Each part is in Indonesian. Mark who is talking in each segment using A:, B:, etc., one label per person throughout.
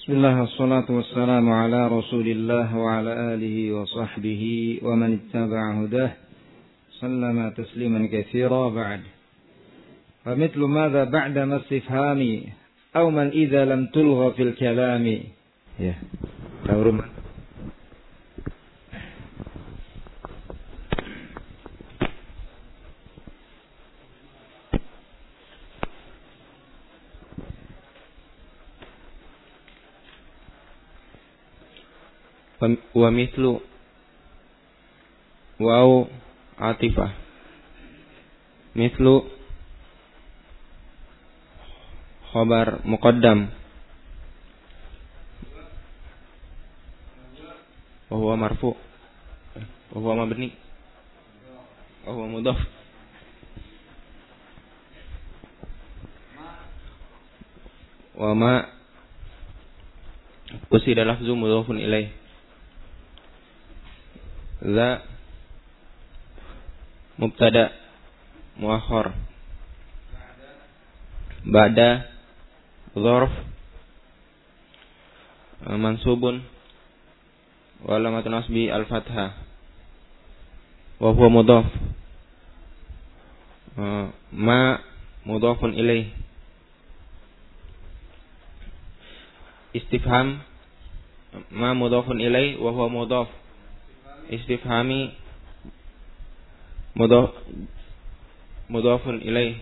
A: Bismillah, wassalatu wassalamu ala rasulillah wa ala alihi wa sahbihi wa man ittaba'a hudah sallama tasliman katsira ba'd. Fa mithlu madza ba'da mastifhami aw man idza lam tulgha fil kalami. Ya. Taurum.
B: Wa mithlu waw atifah mithlu khabar muqaddam wa huwa marfu wa huwa mabni wa huwa mudhaf wa ma usida lafzu mudhafun ilaih za mubtada muakhar ba'da dzarf mansubun wa alamatun nasbi al-fathah wa huwa mudhaf ma mudhafun ilaih istifham ma mudhafun ilaih wa huwa mudhaf istifhami mudhafun ilaih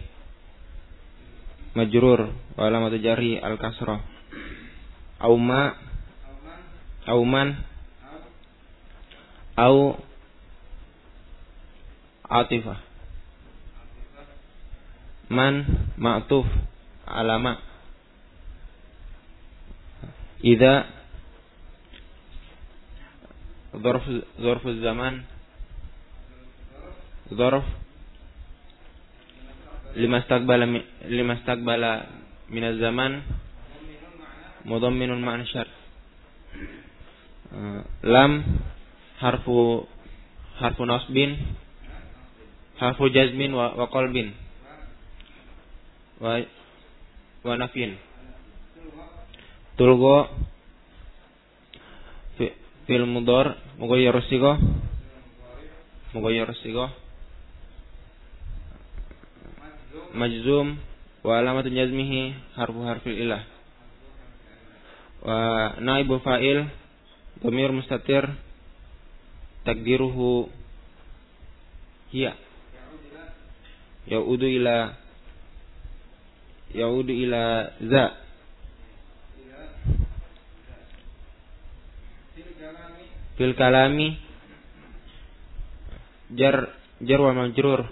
B: majrur wa alamatu jarri al kasrah au ma au man au atifah man ma'tuf alama idza ظرف الزمان ظرف لما استقبل من الزمان مضمن معنى الشرط لام حرف نصب حرف جزم وقلب ونفي تلغى fil mudhar mughayyir as-sighah majzum wa alamatu jazmihi harfil ilah wa naibu fa'il dhamir mustatir takdiruhu hiya yaudu ila za fil kalami jar wa majrur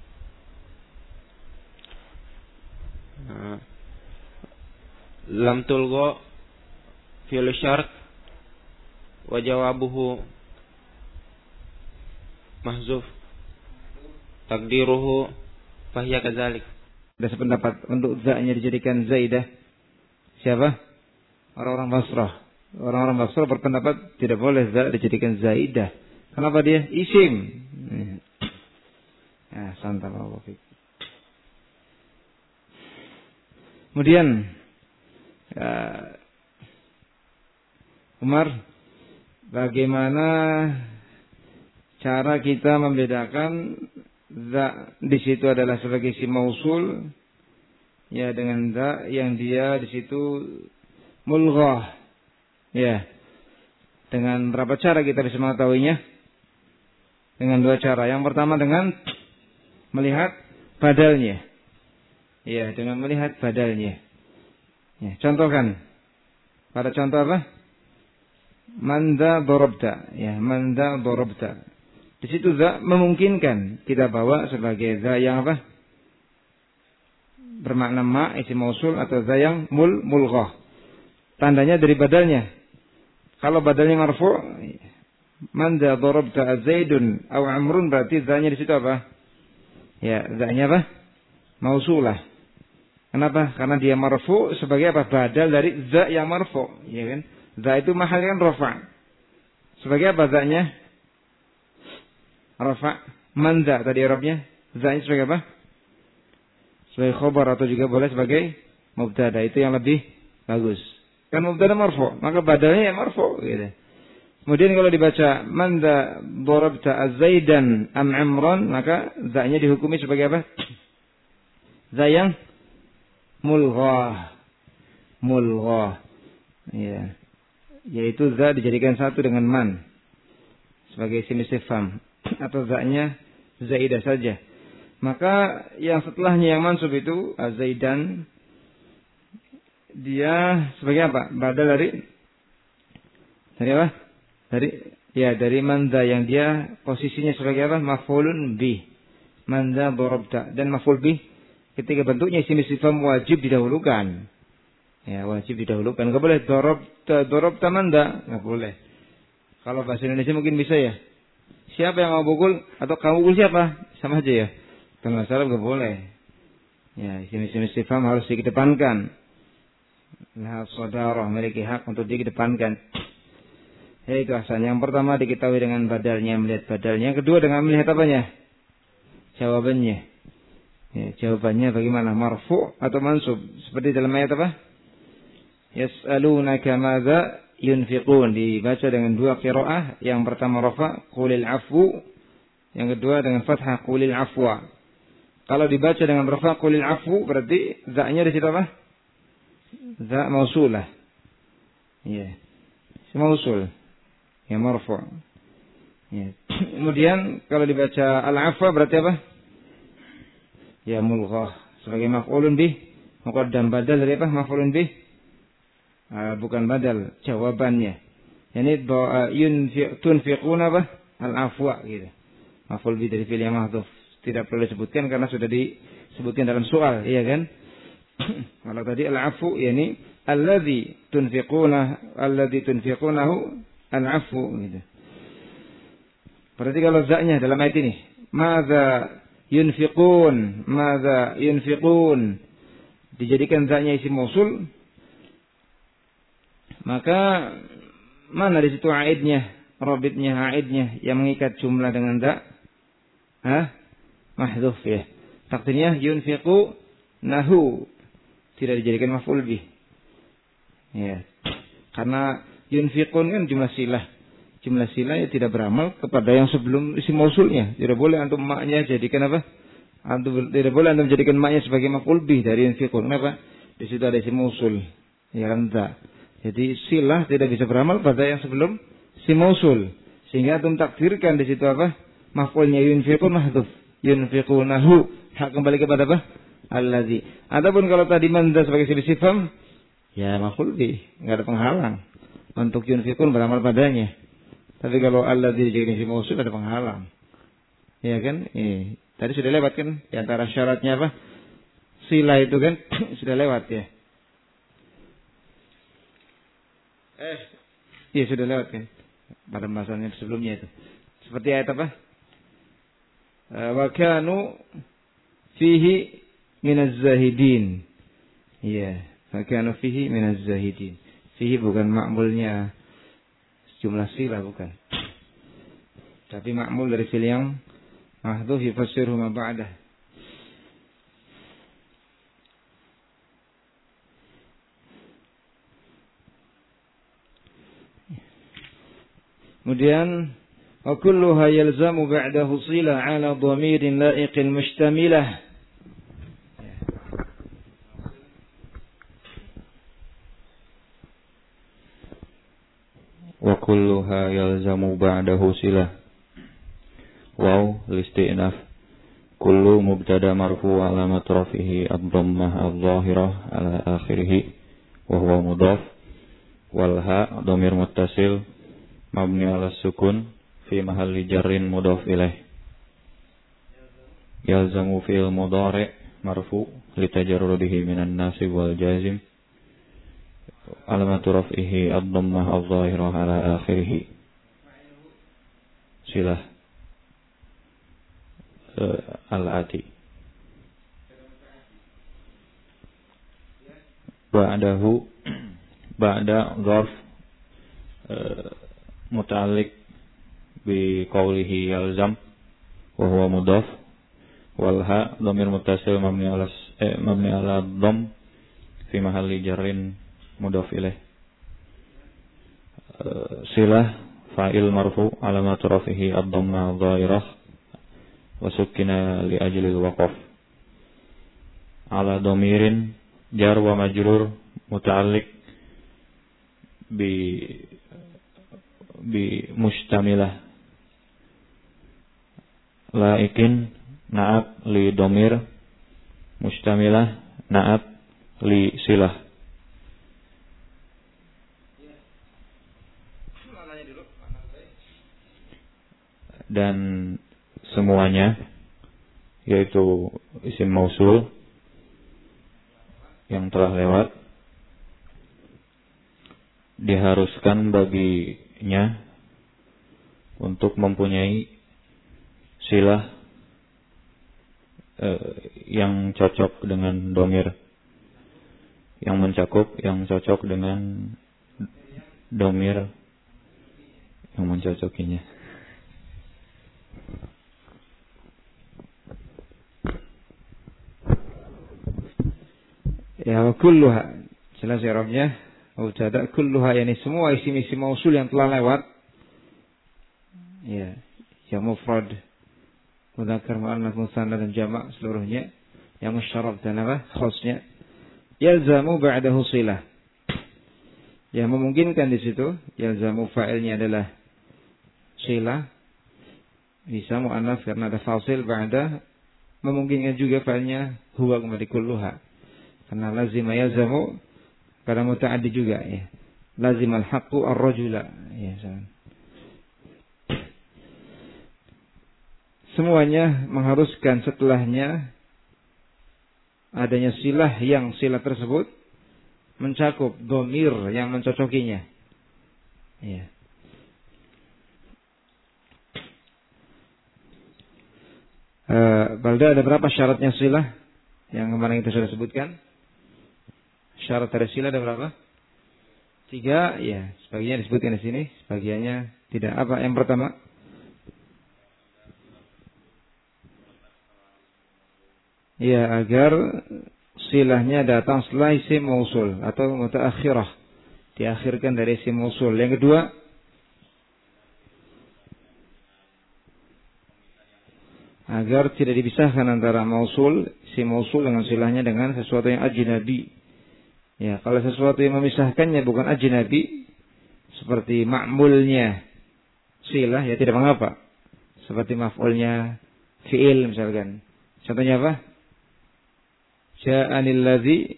B: lam tulgha fil syart wa jawabuhu mahzuf takdiruhu fahiya kadzalik.
A: Ada sependapat untuk za-nya dijadikan zaidah. Siapa? Orang-orang Basrah. Orang-orang Basrah berpendapat tidak boleh za dijadikan zaidah. Kenapa dia? Isim. Ya, santai Allah. Kemudian Umar, bagaimana cara kita membedakan za di situ adalah sebagai isim mausul ya dengan za yang dia di situ mulghah. Ya, dengan berapa cara kita bisa mengetahuinya? Dengan dua cara. Yang pertama dengan melihat badalnya. Ya, dengan melihat badalnya. Ya, contohkan. Pada contoh apa? Manda dorobda. Ya, manda dorobda. Di situ za memungkinkan kita bawa sebagai za yang apa? Bermakna ma, isim mausul atau za yang mulghah. Tandanya dari badalnya. Kalau badalnya marfu, manda darabta Zaidun aw Amrun, berarti za-nya di situ apa? Ya, za-nya apa? Mausulah. Kenapa? Karena dia marfu sebagai apa? Badal dari za yang marfu, ya kan? Za itu mahal kan rafa. Sebagai apa za-nya? Rafa. Manda tadi Arabnya. Za-nya sebagai apa? Sebagai khabar atau juga boleh sebagai mubtada. Itu yang lebih bagus. Kan mubtada marfu, maka badalnya ya marfu gitu. Kemudian kalau dibaca man dha darabta az-zaidan am amran, maka za-nya dihukumi sebagai apa? Za yang mulghah. Mulghah. Ya. Yaitu za dijadikan satu dengan man sebagai isim istifham atau za-nya zaidah saja. Maka yang setelahnya yang mansub itu az-zaidan, dia sebagai apa? Badal dari apa? Dari manda yang dia posisinya sebagai apa? Maf'ulun bih. Manda darabta, dan maf'ul bih ketika bentuknya isim istifham wajib didahulukan. Ya, wajib didahulukan. Enggak boleh darabta manda, enggak boleh. Kalau bahasa Indonesia mungkin bisa ya. Siapa yang mau pukul atau kamu pukul siapa? Sama aja ya. Kalau bahasa Arab enggak boleh. Ya, isim istifham harus dikedepankan. Nah, saudara memiliki hak untuk dikedepankan. Itu asal. Yang pertama diketahui dengan badalnya, melihat badalnya. Yang kedua dengan melihat apanya? Jawabannya. Ya, jawabannya bagaimana? Marfu atau mansub? Seperti dalam ayat apa? Yas'alunaka madza yunfiqun. Dibaca dengan dua qiraah. Yang pertama rafa, qulil afu. Yang kedua dengan fathah, qulil afwa. Kalau dibaca dengan rafa, qulil afu, berarti za-nya di situ apa? Za mausulah. Ya. Mausul. Ya marfu'. Ya. Kemudian kalau dibaca al-afwa berarti apa? Ya mulghah sebagai maf'ulun bih. Muqaddam badal dari apa? Maf'ulun bih. Bukan badal, jawabannya. Yani tunfiquna apa? Al-afwa gitu. Maf'ul bih dari fi'il yang mahdhuf. Tidak perlu disebutkan karena sudah disebutkan dalam soal, iya kan? Kalau tadi al-afu yani alladzi tunfiqunahu al-afu gitu. Berarti kalau za-nya dalam ayat ini, madza yunfiqun dijadikan za-nya isim mausul, maka mana di situ aidnya, rabitnya, aidnya yang mengikat jumlah dengan za? Mahdhuf ya. Takdirnya yunfiqu nahu, tidak dijadikan maf'ul bih. Ya. Karena yunfiqun kan jumlah silah. Jumlah silah ya tidak beramal kepada yang sebelum isim mausulnya. Tidak boleh antum maknya jadikan apa? Tidak boleh antum jadikan maknya sebagai maf'ul bih dari yunfiqun. Kenapa? Di situ ada isim mausul. Ya kan tak. Jadi silah tidak bisa beramal pada yang sebelum isim mausul. Sehingga antum takdirkan di situ apa? Maf'ulnya yunfiqun mahdhuf. Yunfiqunahu. Hak kembali kepada apa? Allazi. Adapun kalau tadi manda sebagai isim istifham, ya maf'ul bih, enggak ada penghalang untuk yunfiqun beramal padanya. Tapi kalau allazi dijadikan isim mausul ada penghalang. Ya kan? Tadi sudah lewat kan di antara syaratnya apa? Sila itu kan sudah lewat ya. Iya sudah lewat kan pada pembahasannya sebelumnya itu. Seperti ayat apa? Wa kanu fihi minaz zahidin. Iya, wa kanu fihi minaz zahidin. Fihi bukan ma'mulnya jumlah sila bukan. Tapi ma'mul dari fi'il yang mahdhuf yufassiruhu ma ba'dah. Kemudian wa kulluha yalzamu ba'dahu silah 'ala dhamirin la'iqin mushtamilah.
B: Wa kulluha yalzamu ba'dahu silah. Waw listi'naf. Kullu mubtada marfu alamat rafihi ad-dhammah adh-dhahirah ala akhirih wa huwa mudhaf. Wal ha dhamir muttasil mabni ala sukun fi mahalli jarrin mudhaf ilaih. Yalzamu fi'il mudhari' marfu litajarrudihi minan nasib wal jazim. Alamatu raf'ihi ad-dhammah adh-dhahirah ala akhirih. Silah al-ati. Ba'dahu ba'da dharf muta'alliq bi qawlihi yalzam wa huwa mudhaf wal ha dhamir muttasil mabni ala dhamm fi mahalli jarrin mudhaf ilaih. silah fa'il marfu alamat rafihi ad-dhammah adh-dhahirah wa sukkina li ajli al-waqf. Ala dhamirin jar wa majrur muta'alliq bi mustamilah. Laikin na'at li dhamir mustamilah na'at li silah. Dan semuanya yaitu isim mausul yang telah lewat diharuskan baginya untuk mempunyai silah yang cocok dengan dhamir yang mencakup, yang cocok dengan dhamir yang mencocokinya.
A: Ya, kulluha jelas i'rabnya mubtada kulluha, yani semua isim-isim mausul yang telah lewat, ya, yang mufrad, mudzakkar, muannas, musanna dan jamak seluruhnya, yang musyarraf dan apa khasnya, yalzamu ba'dahu silah. Yang memungkinkan di situ yalzamu fa'ilnya adalah silah, bisa muannas karena ada fasil ba'da, memungkinkan juga fa'ilnya huwa kembali kulluha. Karena lazima yalzamu karena muta'addi juga, ya. Lazimal haqqu ar-rajula, ya. Semuanya mengharuskan setelahnya adanya silah yang silah tersebut mencakup dhamir yang mencocokinya. Ya. Balda, ada berapa syaratnya silah yang kemarin kita sudah sebutkan? Syarat dari silah ada berapa? 3, ya. Sebagiannya disebutkan di sini, sebagiannya tidak. Apa yang pertama? Ya, agar silahnya datang setelah isim mausul atau mutaakhirah, diakhirkan dari isim mausul. Yang kedua, agar tidak dipisahkan antara mausul, isim mausul dengan silahnya dengan sesuatu yang ajnabi. Ya, kalau sesuatu yang memisahkannya bukan ajnabi, seperti ma'mulnya silah, ya tidak mengapa. Seperti maf'ulnya fi'il misalkan. Contohnya apa? Ja'anil ladzi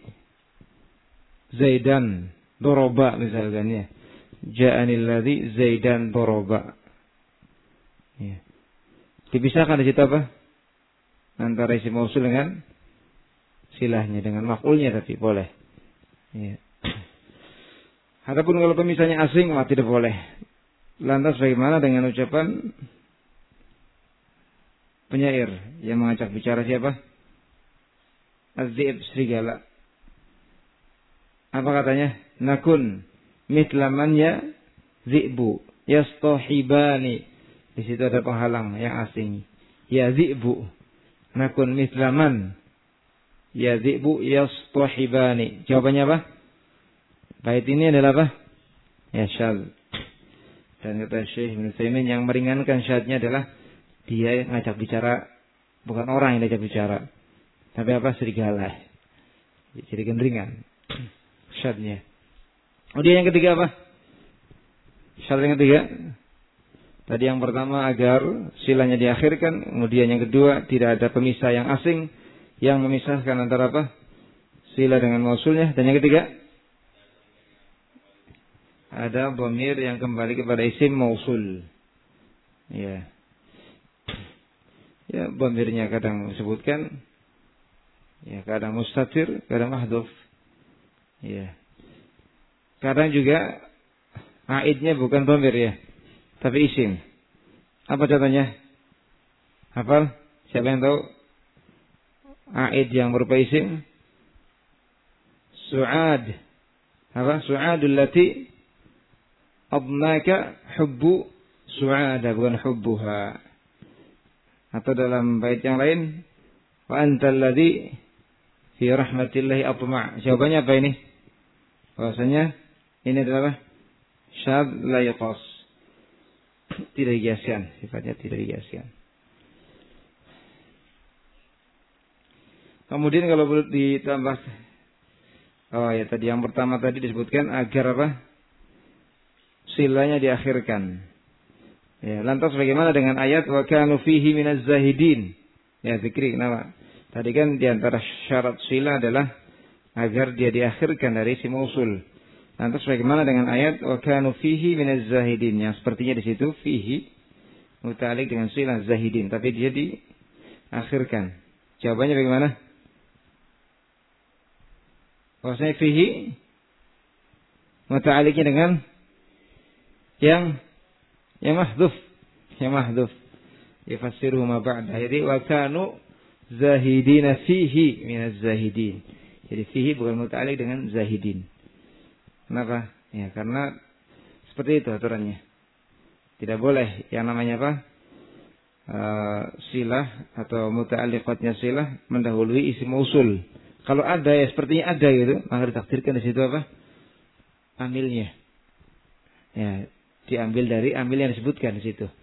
A: Zaidan doroba misalkan, ya. Ja'anil ladzi Zaidan doroba. Ya. Dipisahkan di situ apa? Antara isim mausul dengan silahnya, dengan maf'ulnya, tapi boleh. Ya. Adapun kalau pemisahnya asing, mah tidak boleh. Lantas bagaimana dengan ucapan penyair yang mengajak bicara siapa? Az-Zi'b, serigala. Apa katanya? Nakun mitlaman ya zi'bu yastohibani. Di situ ada penghalang yang asing. Ya zi'bu. Nakun mitlaman ya zi'bu yastohibani. Jawabannya apa? Bait ini adalah apa? Ya syadz. Dan kata Syekh Ibnu Utsaimin, yang meringankan syadznya adalah dia ngajak bicara bukan orang yang diajak bicara, tapi apa? Serigala. Jadi ringan syadznya. Kemudian yang ketiga apa? Syarat yang ketiga. Tadi yang pertama agar silahnya diakhirkan, kemudian yang kedua tidak ada pemisah yang asing yang memisahkan antara apa? Silah dengan mausulnya, dan yang ketiga ada dhamir yang kembali kepada isim mausul. Ya. Ya, dhamirnya kadang disebutkan, ya, kadang mustatir, kadang mahdhuf. Ya. Kadang juga aidnya bukan dhamir, ya, tapi isim. Apa contohnya? Hafal? Siapa yang tahu? Aid yang berupa isim? Su'ad. Apa? Su'adul lati adnaka hubbu su'ada, bukan hubbuha. Atau dalam bait yang lain, wa antal ladzi fi rahmatillahi atma'. Jawabannya apa ini? Bahwasanya ini adalah syadz la yuqas. Tidak dikiaskan, sifatnya tidak dikiaskan. Kemudian kalau boleh ditambah, tadi yang pertama tadi disebutkan agar apa? Silanya diakhirkan. Ya, lantas bagaimana dengan ayat wa kanu fihi minaz zahidin? Ya, zikri kenapa? Tadi kan di antara syarat sila adalah agar dia diakhirkan dari isim mausul. Lantas bagaimana dengan ayat wa kanu fihi minaz zahidin? Yang sepertinya di situ fihi muta'alliq dengan sila zahidin, tapi dia diakhirkan. Jawabannya bagaimana? Bahwasanya fihi muta'alliqnya dengan yang mahdhuf, yafassiruhu ma ba'da. Jadi wa kanu zahidina fihi minaz zahidin. Jadi fihi bukan muta'alliq dengan zahidin. Kenapa? Ya, karena seperti itu aturannya. Tidak boleh yang namanya apa? Silah atau muta'alliqatnya silah mendahului isim mausul. Kalau ada ya sepertinya ada gitu, maka ditakdirkan di situ apa? Amilnya. Ya, diambil dari amil yang disebutkan di situ.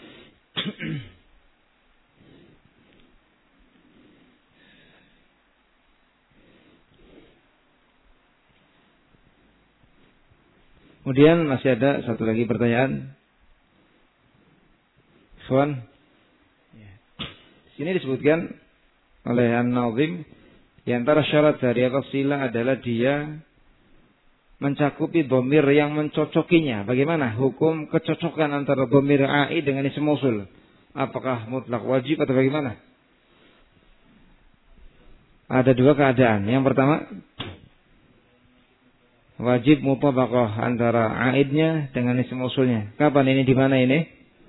A: Kemudian masih ada satu lagi pertanyaan. Ikhwan, sini disebutkan oleh An-Nazim di antara syarat dari sila adalah dia mencakupi dhamir yang mencocokinya. Bagaimana hukum kecocokan antara dhamir a'id dengan isim mausul? Apakah mutlak wajib atau bagaimana? Ada dua keadaan. Yang pertama, wajib mutabaqah antara a'idnya dengan isim mausulnya. Kapan ini, di mana ini?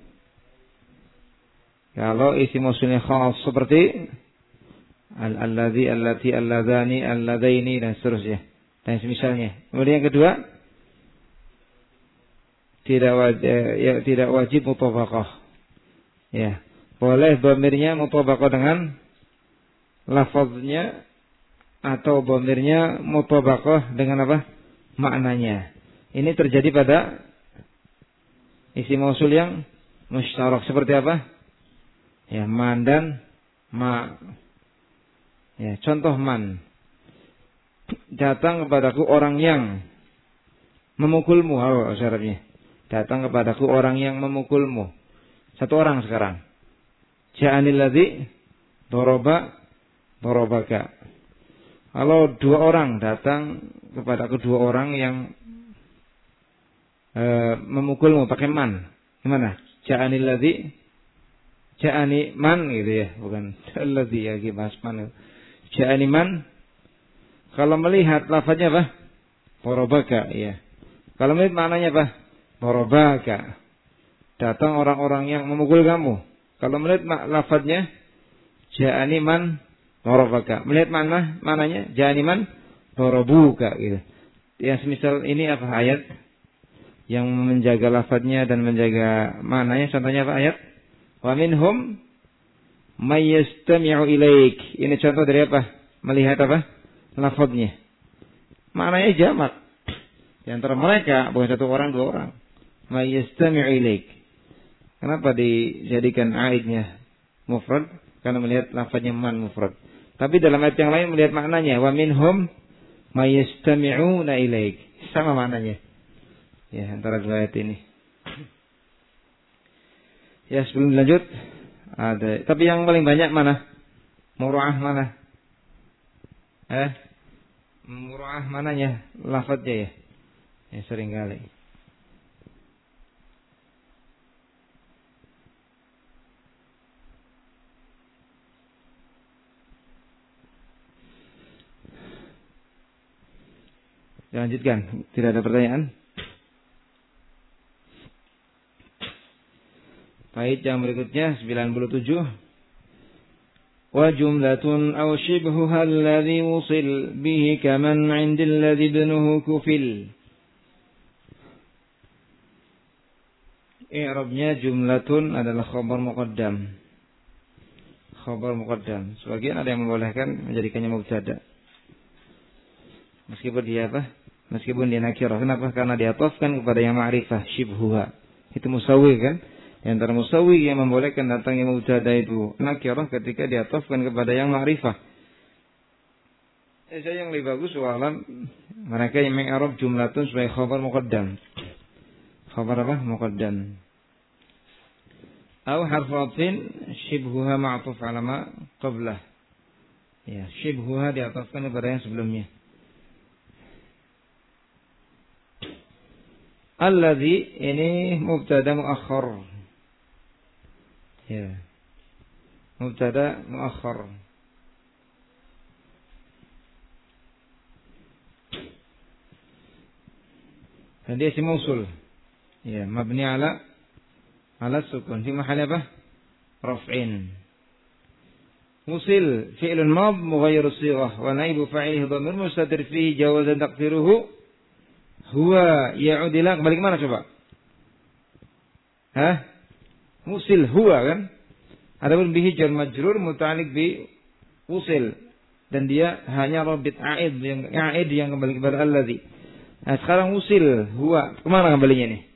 A: Kalau isim mausulnya khas seperti al-alladzi, allati, alladzani, alladaini dan seterusnya. Dan semisalnya. Kemudian yang kedua, tidak wajib mutabaqah. Ya, boleh dhamirnya mutabaqah dengan lafaznya atau dhamirnya mutabaqah dengan apa? Maknanya. Ini terjadi pada isim mausul yang mustarak seperti apa? Ya, man dan ma. Ya, contoh man. Datang kepadaku orang yang memukulmu. Syaratnya. Datang kepadaku orang yang memukulmu. Satu orang sekarang. Ja'anil ladzi darabaka. Kalau dua orang datang kepadaku, dua orang yang memukulmu pakai man. Gimana? Ja'anil ladzi, ja'ani man gitu ya, bukan alladzi ya, bahas man. Ja'ani man. Kalau melihat lafaznya apa? Darabaka, ya. Kalau melihat maknanya apa? Darabaka. Datang orang-orang yang memukul kamu. Kalau melihat lafaznya ja'ani man darabaka. Melihat maknanya ja'ani man darabuka gitu. Yang semisal ini apa ayat yang menjaga lafaznya dan menjaga maknanya? Contohnya apa ayat? Wa minhum may yastami'u ilaik. Ini contoh dari apa? Melihat apa? Lafaznya. Maknanya jamak. Di antara mereka bukan satu orang, dua orang. May yastami'u ilaik. Kenapa dijadikan aidnya mufrad? Karena melihat lafaznya man mufrad. Tapi dalam ayat yang lain melihat maknanya. Wa minhum may yastami'una ilaik. Sama maknanya. Ya, antara dua ayat ini. Ya, sebelum lanjut ada. Tapi yang paling banyak mana? Mura'ah mana? Mura'ah mananya? Lafadznya ya? Ya, sering kali. Lanjutkan. Tidak ada pertanyaan? Baik, yang berikutnya 97. Wa jumlatun aw shibhuha alladhi wusil bihi kaman 'inda alladhi ibnuhu kufil. I'rabnya jumlatun adalah khabar muqaddam. Khabar muqaddam. Sebagian ada yang membolehkan menjadikannya mubtada. Meskipun dia apa? meskipun dia nakirah. Kenapa? Karena diatofkan kepada yang ma'rifah, syibhuha. Itu musawwi kan? Di antara musawwi yang membolehkan datangnya mubtada itu nakirah ketika diatofkan kepada yang ma'rifah. Yang lebih bagus walam mereka yang mengarab jumlatun sebagai khabar muqaddam. Khabar apa? Muqaddam. Atau harf atfin syibhuha ma'tuf ala ma qablah. Ya, syibhuha diatofkan kepada yang sebelumnya. Alladzi ini mubtada muakhkhar. Ya. Mubtada muakhkhar. Dan dia isim mausul. Ya, mabni ala sukun. Fi mahal apa? Raf'in. Musil fi'lun mad mughayyir as-sighah wa naibu fa'ilihi dhamir mustatir fihi jawazan taqdiruhu huwa ya'ud ila. Kembali ke mana coba? Hah? Musil huwa kan? Adapun bihi jar majrur muta'alliq bi musil dan dia hanya rabit a'id yang kembali kepada alladzi. Nah, sekarang musil huwa kemana kembalinya nih?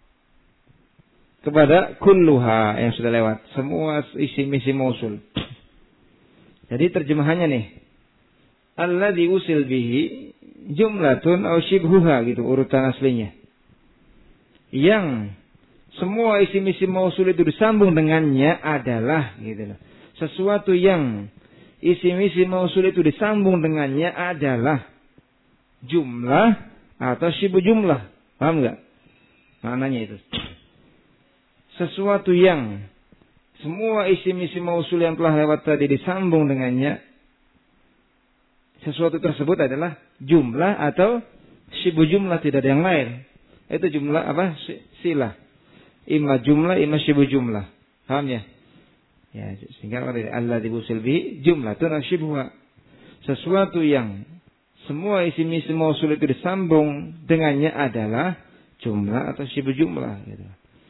A: Kepada kulluha yang sudah lewat, semua isim-isim mausul. Jadi terjemahannya nih, alladzi usil bihi jumlatun aw shibhuha gitu urutan aslinya. Yang semua isim-isim mausul itu disambung dengannya adalah gitu loh. Sesuatu yang isim-isim mausul itu disambung dengannya adalah jumlah atau syibu jumlah. Paham enggak? Maknanya itu. Sesuatu yang semua isim-isim mausul yang telah lewat tadi disambung dengannya, sesuatu tersebut adalah jumlah atau syibu jumlah, tidak ada yang lain. Itu jumlah apa? Silah. Imma jumlah, imma syibu jumlah. Paham ya? Ya, sehingga alladzi usil bihi jumlatun aw syibhuha. Sesuatu yang semua isim-isim mausul itu disambung dengannya adalah jumlah atau syibu jumlah gitu.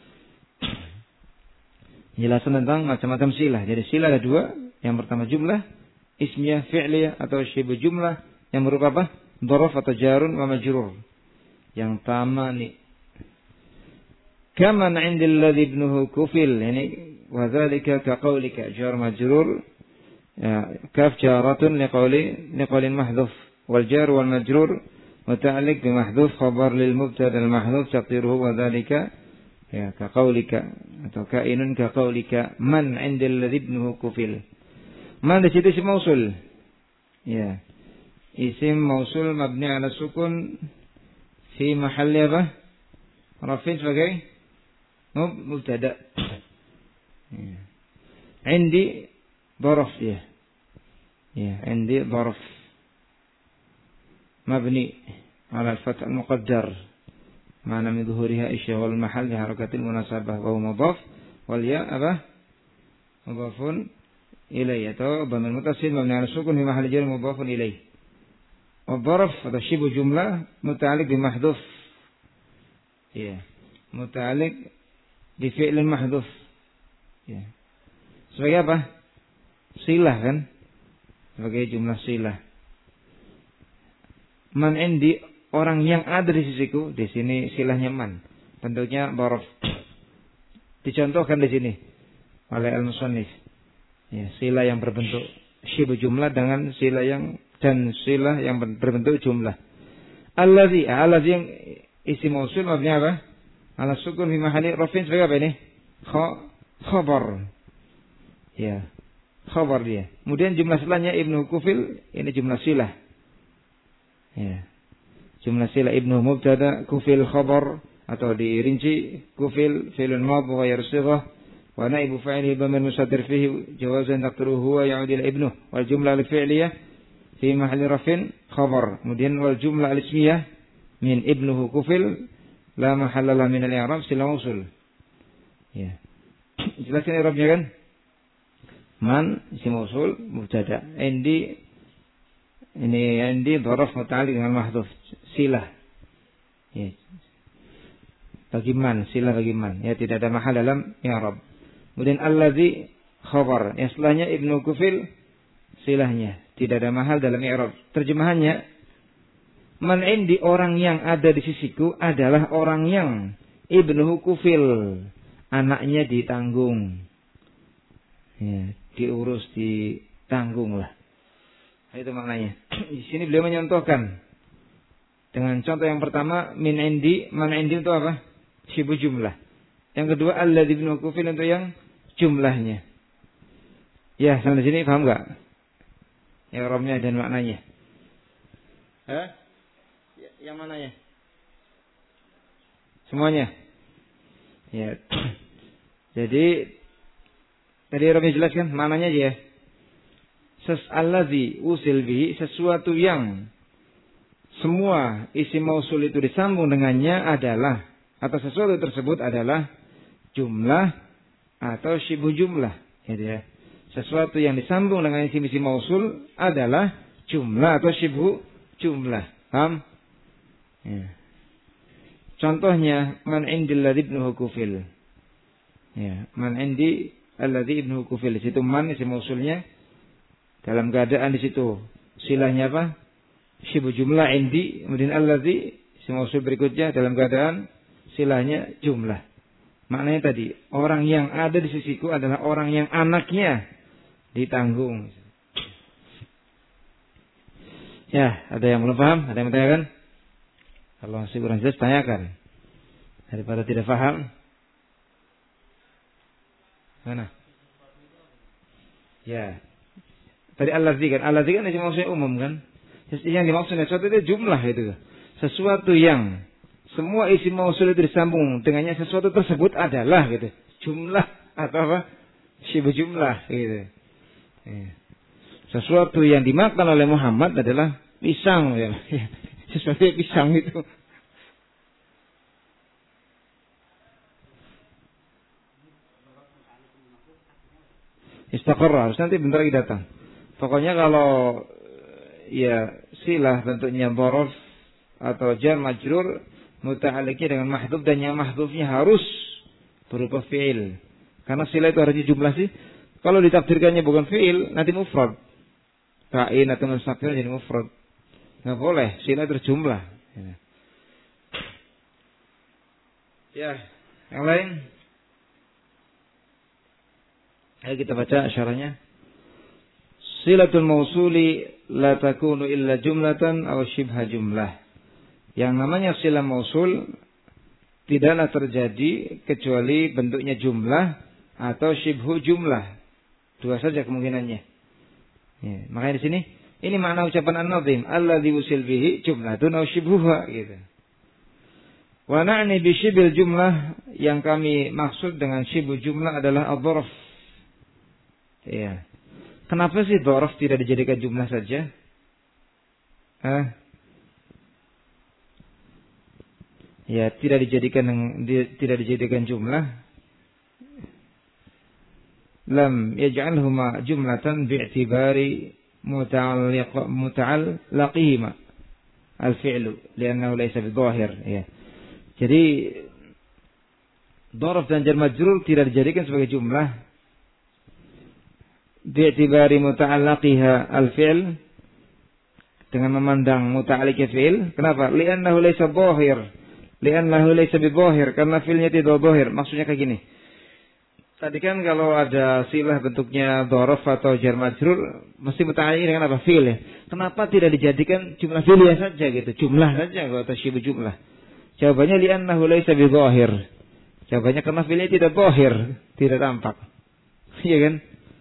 A: Jelasan tentang macam-macam silah. Jadi silah ada dua. Yang pertama jumlah ismiyah, fi'liyah atau syibu jumlah yang berupa apa? Dzaraf atau jarun wa majrur. Yang tamani. Kama 'indal ladzi ibnuhu kufil. Yani wa dzalika ka qaulika jar majrur. Ya, kaf jaratun liqaulin mahdhuf. wal jar wal majrur muta'alliq bi mahdhuf khabar lil mubtada al mahdhuf taqdiruhu wa dzalika ya ka qaulika atau kainun ka qaulika man 'indal ladzi ibnuhu kufil. Man di situ isim mausul. Ya. Isim mausul mabni ala sukun fi mahalli apa? Rafin sebagai mubtada. Ya. Indi dharaf ya. Ya, indi dharaf. مبني على الفتح المقدر معنى من ظهورها إشغال المحل لحركة المناسبة وهو مضاف والياء مضاف إليه atau ضمير متصل مبني على السكون في محل جر مضاف إليه والظرف هذا شبه جملة متعلق بمحذوف متعلق بفعل محذوف sebagai apa? Silah kan? Sebagai jumlah silah. Man indi orang yang ada di sisiku, di sini silahnya man, bentuknya dzaraf. Dicontohkan di sini oleh al-musannif. Ya, silah yang berbentuk syibu jumlah dengan silah yang berbentuk jumlah. Alladzi yang isim mausul mabni apa? Ala sukun fi mahalli rafin sebagai apa ini? Khabar. Ya, khabar dia. Kemudian jumlah silahnya ibnu kufil, ini jumlah silah. Ya. Jumlah silah ibnu mubtada kufil khabar atau dirinci kufil fi'lun madh wa ghayr sighah wa naibu fa'ilihi dhamir mustatir fihi jawazan taqdiruhu huwa ya'ud ila ibnu wal jumlah al fi'liyah fi mahalli rafin khabar. Kemudian wal jumlah al ismiyah min ibnuhu kufil la mahalla la min al i'rab silah mausul. Ya. Jelas kan i'rabnya kan? Man isim mausul mubtada. Indi dzaraf muta'alliq dengan mahdhuf silah. Ya. Bagi man, silah bagi man. Ya, tidak ada mahal dalam i'rab. Kemudian alladzi khabar. Yang setelahnya ibnu kufil silahnya, tidak ada mahal dalam i'rab. Terjemahannya Man indi, orang yang ada di sisiku adalah orang yang ibnuhu kufil, anaknya ditanggung. Ya, diurus, ditanggung lah. Itu maknanya. Di sini beliau menyontohkan dengan contoh yang pertama, min indi, man indi untuk apa? Syibu jumlah. Yang kedua, alladzi ibnuhu kufil untuk yang jumlahnya. Ya, sampai sini paham enggak? Ya, romnya dan maknanya. Yang mananya? Semuanya. Ya. Jadi tadi Romi jelaskan maknanya aja ya. Alladzi usil bihi, sesuatu yang semua isim mausul itu disambung dengannya adalah, atau sesuatu tersebut adalah jumlah atau syibu jumlah, gitu ya. Sesuatu yang disambung dengan isim-isim mausul adalah jumlah atau syibu jumlah. Paham? Ya. Contohnya man indil ladzi ibnuhu kufil. Ya, man indi alladzi ibnuhu kufil. Di situ man isim mausulnya dalam keadaan di situ silahnya apa? Syibu jumlah indi, kemudian alladzi isim mausul berikutnya dalam keadaan silahnya jumlah. Maknanya tadi, orang yang ada di sisiku adalah orang yang anaknya ditanggung. Ya, ada yang belum paham? Ada yang bertanyakan? Kalau masih kurang jelas, tanyakan. Daripada tidak paham. Mana? Ya. Tadi al-ladzi kan. Al-ladzi kan maksudnya umum kan. Yang dimaksudnya sesuatu itu jumlah itu. Sesuatu yang semua isim mausul itu disambung dengannya sesuatu tersebut adalah gitu. Jumlah atau apa? Syibu jumlah gitu. Ya. Sesuatu yang dimakan oleh Muhammad adalah pisang ya. Sesuatu yang pisang itu. Istaqarra, harus nanti bentar lagi datang. Pokoknya kalau ya silah bentuknya dhorof atau jar majrur muta'alliqnya dengan mahdhuf, dan yang mahdhufnya harus berupa fi'il. Karena silah itu harusnya jumlah sih. Kalau ditakdirkannya bukan fi'il, nanti mufrad. Kain atau mustaqil jadi mufrad. Nggak boleh, silah terjumlah. Ya, yang lain. Ayo kita baca syarahnya. Silatul mausuli la takunu illa jumlatan aw shibha jumlah. Yang namanya silah mausul tidaklah terjadi kecuali bentuknya jumlah atau shibhu jumlah. Dua saja kemungkinannya. Ya, makanya di sini ini makna ucapan an-nazim, alladzi usil bihi jumlatun aw shibhuha gitu. Wa na'ni bi shibil jumlah, yang kami maksud dengan shibu jumlah adalah ad-dhorf. Ya. Kenapa sih dhorf tidak dijadikan jumlah saja? Ya, tidak dijadikan jumlah. Lam yaj'alhuma jumlatan bi'tibari muta'allaqihima al-fi'lu li'annahu laysa bidhahir. Ya. Jadi dhorf dan jar majrur tidak dijadikan sebagai jumlah bi'tibari muta'allaqiha al-fi'l, dengan memandang muta'alliqnya fi'il. Kenapa? Li'annahu laysa dhahir. Li'annahu laysa bidhahir, karena fi'ilnya tidak dhahir. Maksudnya kayak gini. Tadi kan kalau ada silah bentuknya dhorof atau jar majrur mesti muta'alliq dengan apa? Fi'il ya. Kenapa tidak dijadikan jumlah fi'liyah saja gitu? Jumlah saja kalau tasyibu jumlah. Jawabannya li'annahu laysa bidhahir. Jawabannya karena fi'ilnya tidak dhahir, tidak tampak. Iya kan?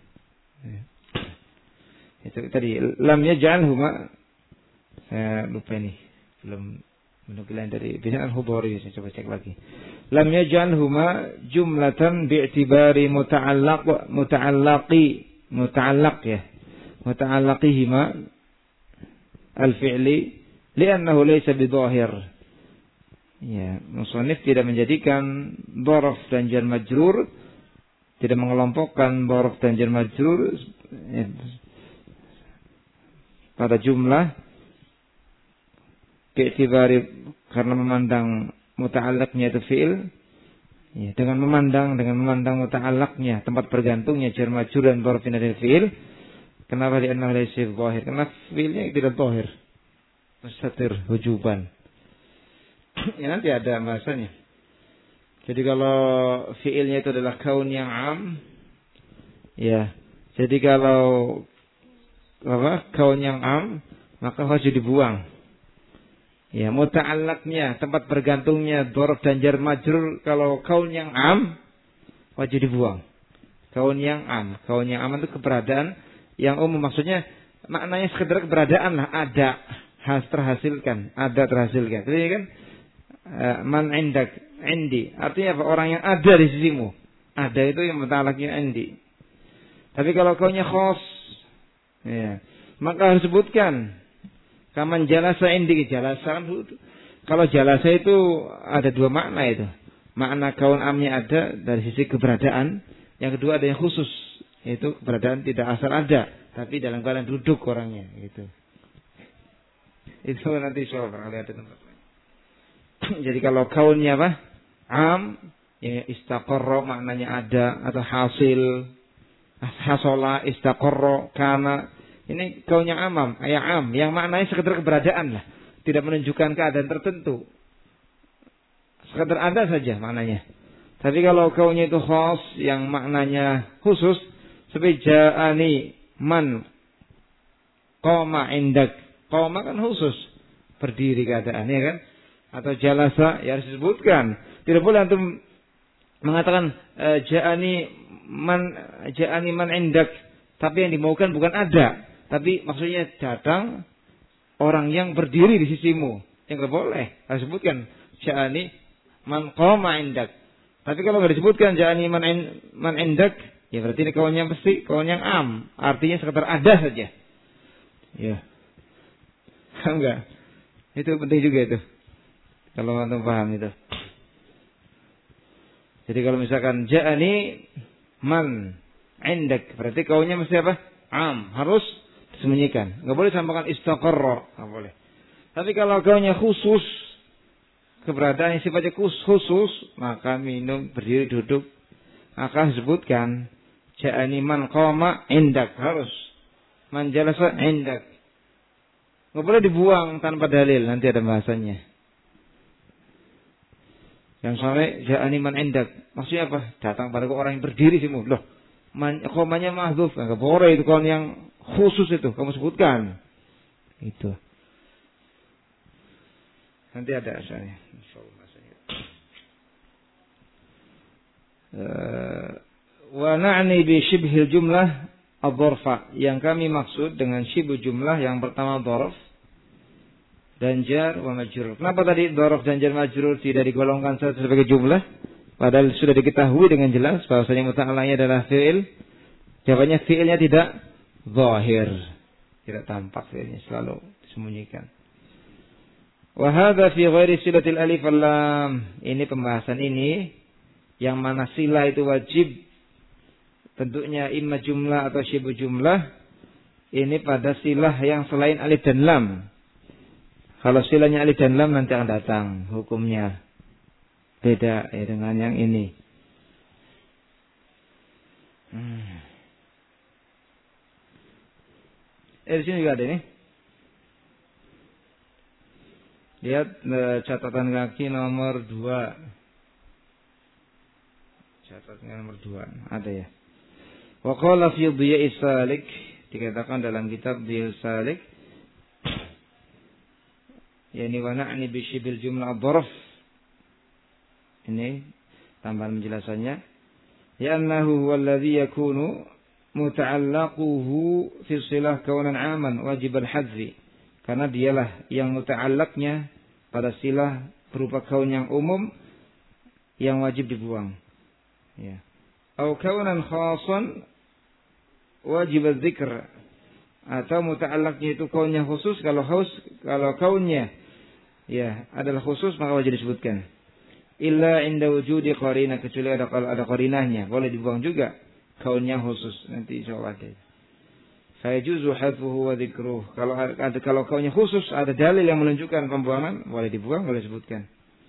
A: Itu tadi lam yaj'alhuma, saya lupa ini belum menukilan dari Binaan Hudhari, saya coba cek lagi. Lam yaj'alhuma jumlatan bi'tibari muta'allaqihima al-fi'li li'annahu laysa bidhahir. Ya, musannif tidak menjadikan dhorf dan jar majrur, tidak mengelompokkan dhorf dan jar majrur ya, pada jumlah bi'tibari, karena memandang muta'allaqnya itu fi'il ya, dengan memandang muta'allaqnya, tempat bergantungnya jar majrur dan dhorf dari fi'il. Kenapa? Li'annahu laysa dhahir, karena fi'ilnya tidak dhahir. mustatir hujuban. Ya nanti ada bahasanya. Jadi kalau fiilnya itu adalah kaun yang am, ya. Jadi kalau kaun yang am, maka wajib dibuang. Ya, muta'allaqnya, tempat bergantungnya dzarf dan jar majrur kalau kaun yang am wajib dibuang. Kaun yang am itu keberadaan yang umum, maksudnya maknanya sekedar keberadaan lah, ada terhasilkan. Jadi kan man indak, indi, artinya apa? Orang yang ada di sisimu. Ada itu yang muta'allaqnya indi. Tapi kalau kaunnya khos, ya, maka harus sebutkan. Kaman jalasa indi, jalasa. Kalau jalasa itu ada dua makna itu. Makna kaun amnya ada dari sisi keberadaan. Yang kedua ada yang khusus. Yaitu keberadaan tidak asal ada. Tapi dalam keadaan duduk orangnya. Gitu. Itu nanti soal ada tempat lain. Jadi kalau kaunnya apa? Am, ya istaqarra maknanya ada. Atau hasil. Hasola, istaqarra, kana. Ini kaunnya amam, am, yang maknanya sekedar keberadaan lah. Tidak menunjukkan keadaan tertentu. Sekedar ada saja maknanya. Tapi kalau kaunnya itu khas, yang maknanya khusus, seperti ja'ani man qama indak. Qama kan khusus, berdiri keadaannya kan. Atau jalasa, ya harus disebutkan. Tidak boleh antum mengatakan ja'ani man indak. Tapi yang dimaukan bukan ada. Tapi maksudnya datang orang yang berdiri di sisimu. Yang tidak boleh. Harus sebutkan. Ja'ani man qama indak. Tapi kalau tidak disebutkan ja'ani man indak. Ya berarti ini kawannya pasti kawan yang am. Artinya sekedar ada saja. Ya. Enggak. Itu penting juga itu. Kalau antum paham itu. Jadi kalau misalkan ja'ani man indak. Berarti kawannya mesti apa? Am. Harus disembunyikan. Enggak boleh sampaikan istaqarra, enggak boleh. Tapi kalau kaunnya khusus, keberadaan yang sifatnya khusus, maka minum, berdiri, duduk, maka sebutkan ja'ani man qama indak, harus man jalasa indak. Enggak boleh dibuang tanpa dalil, nanti ada bahasanya. Yang sampai ja'ani man indak, maksudnya apa? Datang pada orang yang berdiri sih, loh. Qamanya mahdzuf, enggak boleh itu kawan yang khusus itu kamu sebutkan. Itu. Nanti ada asalnya. Wa na'ni bi syibhil jumlah ad-dzarfa. Yang kami maksud dengan syibhu jumlah yang pertama dzarf dan jar wa majrur. Kenapa tadi dzarf dan jar majrur tidak digolongkan sebagai jumlah? Padahal sudah diketahui dengan jelas bahwasanya muta'allaqnya adalah fi'il. Jawabannya fi'ilnya tidak zahir, tidak tampak fi'ilnya, selalu disembunyikan. Wa hadza fi ghairi silatil alif wal lam. Ini pembahasan ini yang mana sila itu wajib, bentuknya imma jumlah atau syibhu jumlah. Ini pada silah yang selain alif dan lam. Kalau silanya alif dan lam nanti akan datang hukumnya. Beda ya dengan yang ini. Di sini juga ada nih. Lihat catatan kaki nomor 2. Catatan nomor 2 ada ya. Wa qala fi Dhiya'is Salik, dikatakan dalam kitab Dhiya'is Salik, yani wa na'ni bi syibil jumlah dzarf. Ini tambahan penjelasannya. Ya annahu huwallazi yakunu muta'allaquhu fi silah kaunan 'aman wajib al-hadzfi. Karena dialah yang muta'allaqnya pada silah berupa kaun yang umum yang wajib dibuang. Ya. Atau kaunan khasan wajib al-dzikr. Atau muta'allaqnya itu kaunnya khusus, kalau kaunnya ya adalah khusus maka wajib disebutkan. Illa inda wujudi qarinah, kecuali kalau ada qarinahnya boleh dibuang juga kaunnya khusus, nanti insyaallah ada. Fa yajuzu hadfuhu wa dzikruh. Kalau kaunnya khusus ada dalil yang menunjukkan pembuangan, boleh dibuang, boleh disebutkan.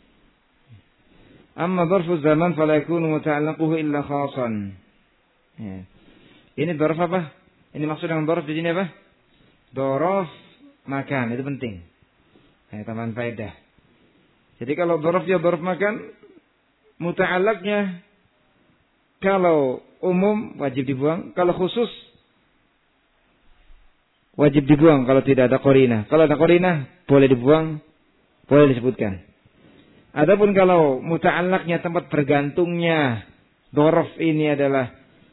A: Amma dzarfu zaman fala yakunu muta'allaquhu illa khasan. Ya. Ini dzarf apa? Ini maksud dengan dzarf di sini apa? Dzarf makan, itu penting. Tambahan faedah. Jadi kalau dzarf ya dzarf makan, muta'allaqnya kalau umum wajib dibuang, kalau khusus wajib dibuang kalau tidak ada qarinah. Kalau ada qarinah boleh dibuang, boleh disebutkan. Adapun kalau muta'allaqnya tempat bergantungnya dzarf ini adalah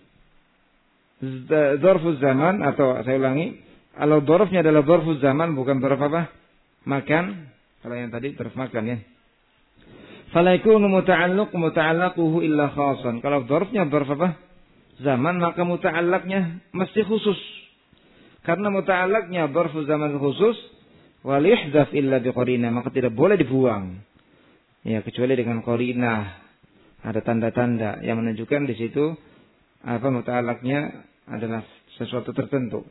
A: dzarfuz zaman, atau saya ulangi, kalau dzarfnya adalah dzarfuz zaman bukan dzarf apa? Makan. Kalau yang tadi dzarf makan ya. Fala yakunu muta'allaquhu illa khasan. Kalau dzarfnya dzarf apa? Zaman, maka muta'allaqnya mesti khusus. Karena muta'allaqnya dzarfuz zaman khusus, wal yuhdaf illa biqarinah, maka tidak boleh dibuang. Ya, kecuali dengan qarinah. Ada tanda-tanda yang menunjukkan di situ apa muta'allaqnya adalah sesuatu tertentu.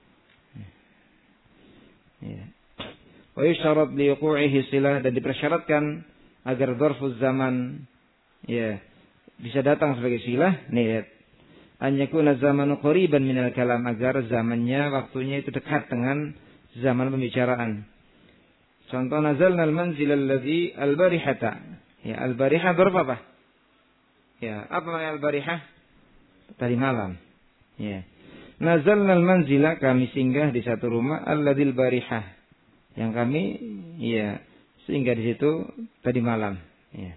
A: Ya. Wa yusyarat li wuqu'ihi silah, dan dipersyaratkan agar dzarfuz zaman ya bisa datang sebagai silah. Nih, an yakuna zamanu qariban minal kalam, agar zamannya, waktunya itu dekat dengan zaman pembicaraan. Contoh, nazalna al-manzil alladhi al-barihata. Ya, al-barihah dzarf apa? Ya, apa makna al-barihah? Tadi malam. Ya. Nazalna al-manzila, kami singgah di satu rumah, alladhi al-barihah, yang kami ya singgah di situ tadi malam. Ya.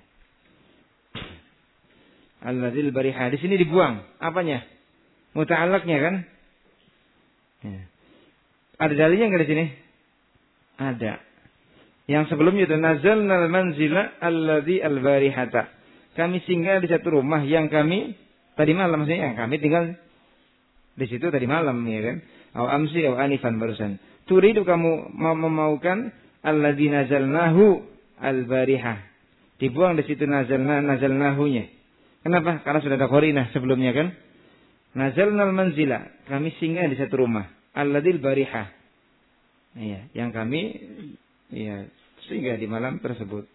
A: Alladhi al-barihah, di sini dibuang. Apanya? Muta'allaqnya kan? Ya. Ada dalilnya enggak di sini? Ada. Yang sebelumnya itu nazalna al-manzila alladhi al-barihata. Kami singgah di satu rumah yang kami tadi malam, maksudnya yang kami tinggal di situ tadi malam, ya kan? Au amsi au anifan barusan. Turidu, kamu memaukan alladzi nazalnahu al-barihah. Dibuang di situ nazalnahunya. Kenapa? Karena sudah ada qarinah sebelumnya kan? Nazalna al-manzila, kami singgah di satu rumah, alladzi al-barihah. Iya, yang kami ya singgah di malam tersebut.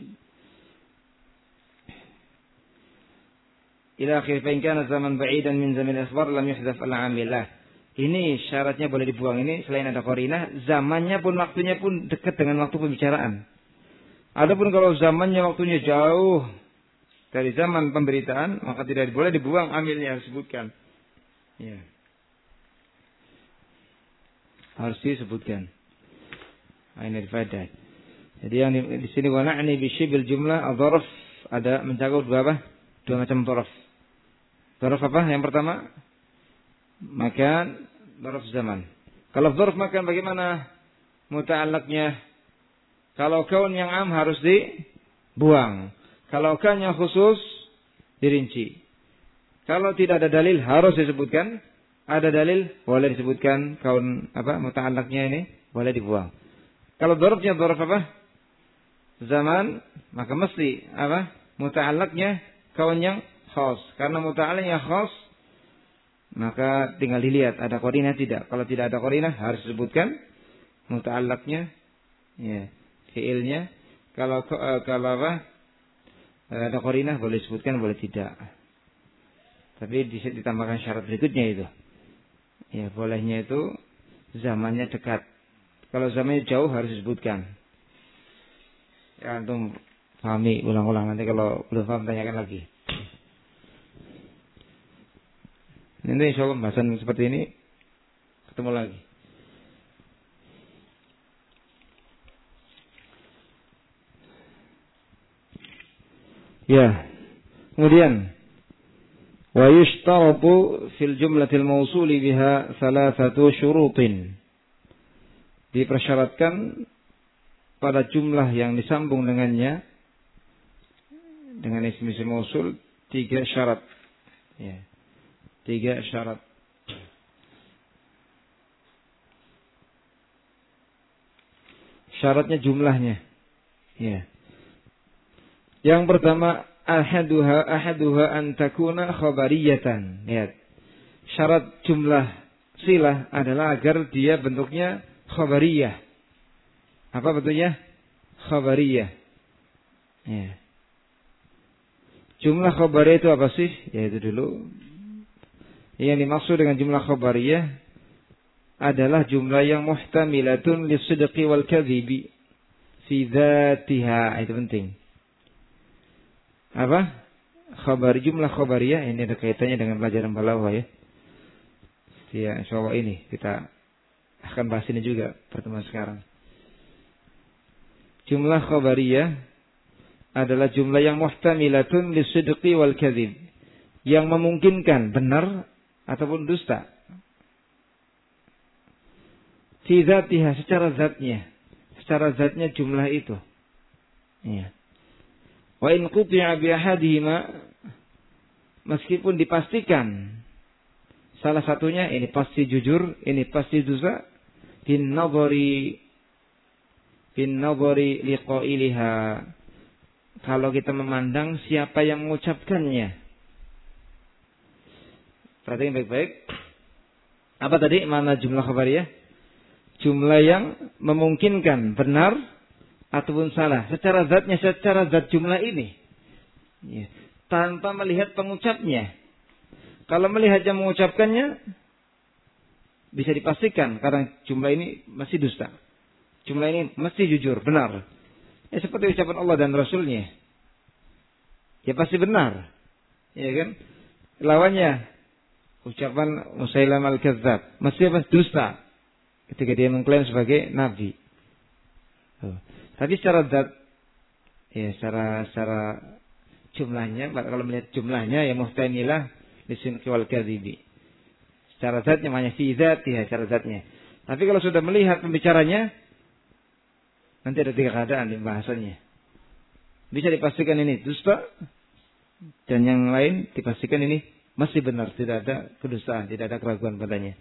A: Ila akhir, fa in kana zaman ba'idan min zaman al-ikhbar lam yuhdaf al-amillah. Ini syaratnya boleh dibuang ini selain ada qarinah, zamannya pun waktunya pun dekat dengan waktu pembicaraan. Adapun kalau zamannya waktunya jauh dari zaman pemberitaan, maka tidak boleh dibuang amilnya, harus disebutkan. Ya. Harus disebutkan. Ini faedah. Jadi yang di sini wa na'ni bi syibil jumlah adzarf, ada mencakup dua macam dzarf. Dzarf apa? Yang pertama makan, dzarf zaman. Kalau dzarf makan bagaimana muta'allaqnya? Kalau kaun yang am harus dibuang. Kalau kaun yang khusus dirinci. Kalau tidak ada dalil harus disebutkan. Ada dalil boleh disebutkan kaun apa muta'allaqnya ini boleh dibuang. Kalau dzarfnya dzarf apa? Zaman, maka mesti apa? Muta'allaqnya kaun yang khas. Karena muta'allaqnya khas, maka tinggal dilihat ada qarinah tidak. Kalau tidak ada qarinah harus disebutkan muta'allaqnya, ya, fi'ilnya. Kalau apa? Ada qarinah boleh disebutkan, boleh tidak. Tapi ditambahkan syarat berikutnya itu. Ya, bolehnya itu zamannya dekat. Kalau zamannya jauh harus disebutkan. Ya, antum pahami ulang-ulang, nanti kalau belum paham tanyakan lagi. Nanti insyaallah bahasan seperti ini ketemu lagi. Ya. Kemudian wa yushtaratu fil jumlatil mawsuli biha thalathatu syurutin. Dipersyaratkan pada jumlah yang disambung dengannya dengan isim-isim mausul 3 syarat. Ya. 3 syarat. Syaratnya jumlahnya. Ya. Yang pertama ahaduha an takuna khabariyatan. Lihat. Syarat jumlah silah adalah agar dia bentuknya khabariyah. Apa bentuknya? Khabariyah. Ya. Jumlah khabariyah itu apa sih? Ya itu dulu. Yang dimaksud dengan jumlah khabariyah adalah jumlah yang muhtamilatun lisidqi wal kadhibi. fi dzatiha, itu penting. Apa? Jumlah khabariyah ini ada kaitannya dengan pelajaran balaghah ya. Ya, insyaallah ini kita akan bahas ini juga pertemuan sekarang. Jumlah khabariyah adalah jumlah yang muhtamilatun lisidqi wal kadzib, yang memungkinkan benar ataupun dusta. Fi dzatiha, secara zatnya jumlah itu. Ya. Wa in quti'a bi ahadihima, meskipun dipastikan salah satunya ini pasti jujur, ini pasti dusta, bin nadhari liqailiha, kalau kita memandang siapa yang mengucapkannya. Perhatikan baik-baik. Apa tadi mana jumlah khabariyah? Jumlah yang memungkinkan benar ataupun salah secara zatnya, secara zat jumlah ini ya, tanpa melihat pengucapnya. Kalau melihat yang mengucapkannya bisa dipastikan karena jumlah ini masih dusta, jumlah ini masih jujur, benar ya, seperti ucapan Allah dan Rasulnya ya pasti benar ya kan. Lawannya ucapan Musailam al-Kadzdzab masih dusta ketika dia mengklaim sebagai nabi. Tapi secara zat, ya secara jumlahnya, kalau melihat jumlahnya ya muhtamilah lisidqi wal kadzibi. Secara zatnya hanya fi dzatiha, secara zatnya. Tapi kalau sudah melihat pembicaranya, nanti ada 3 keadaan di bahasanya. Bisa dipastikan ini dusta, dan yang lain dipastikan ini masih benar, tidak ada kedustaan, tidak ada keraguan padanya.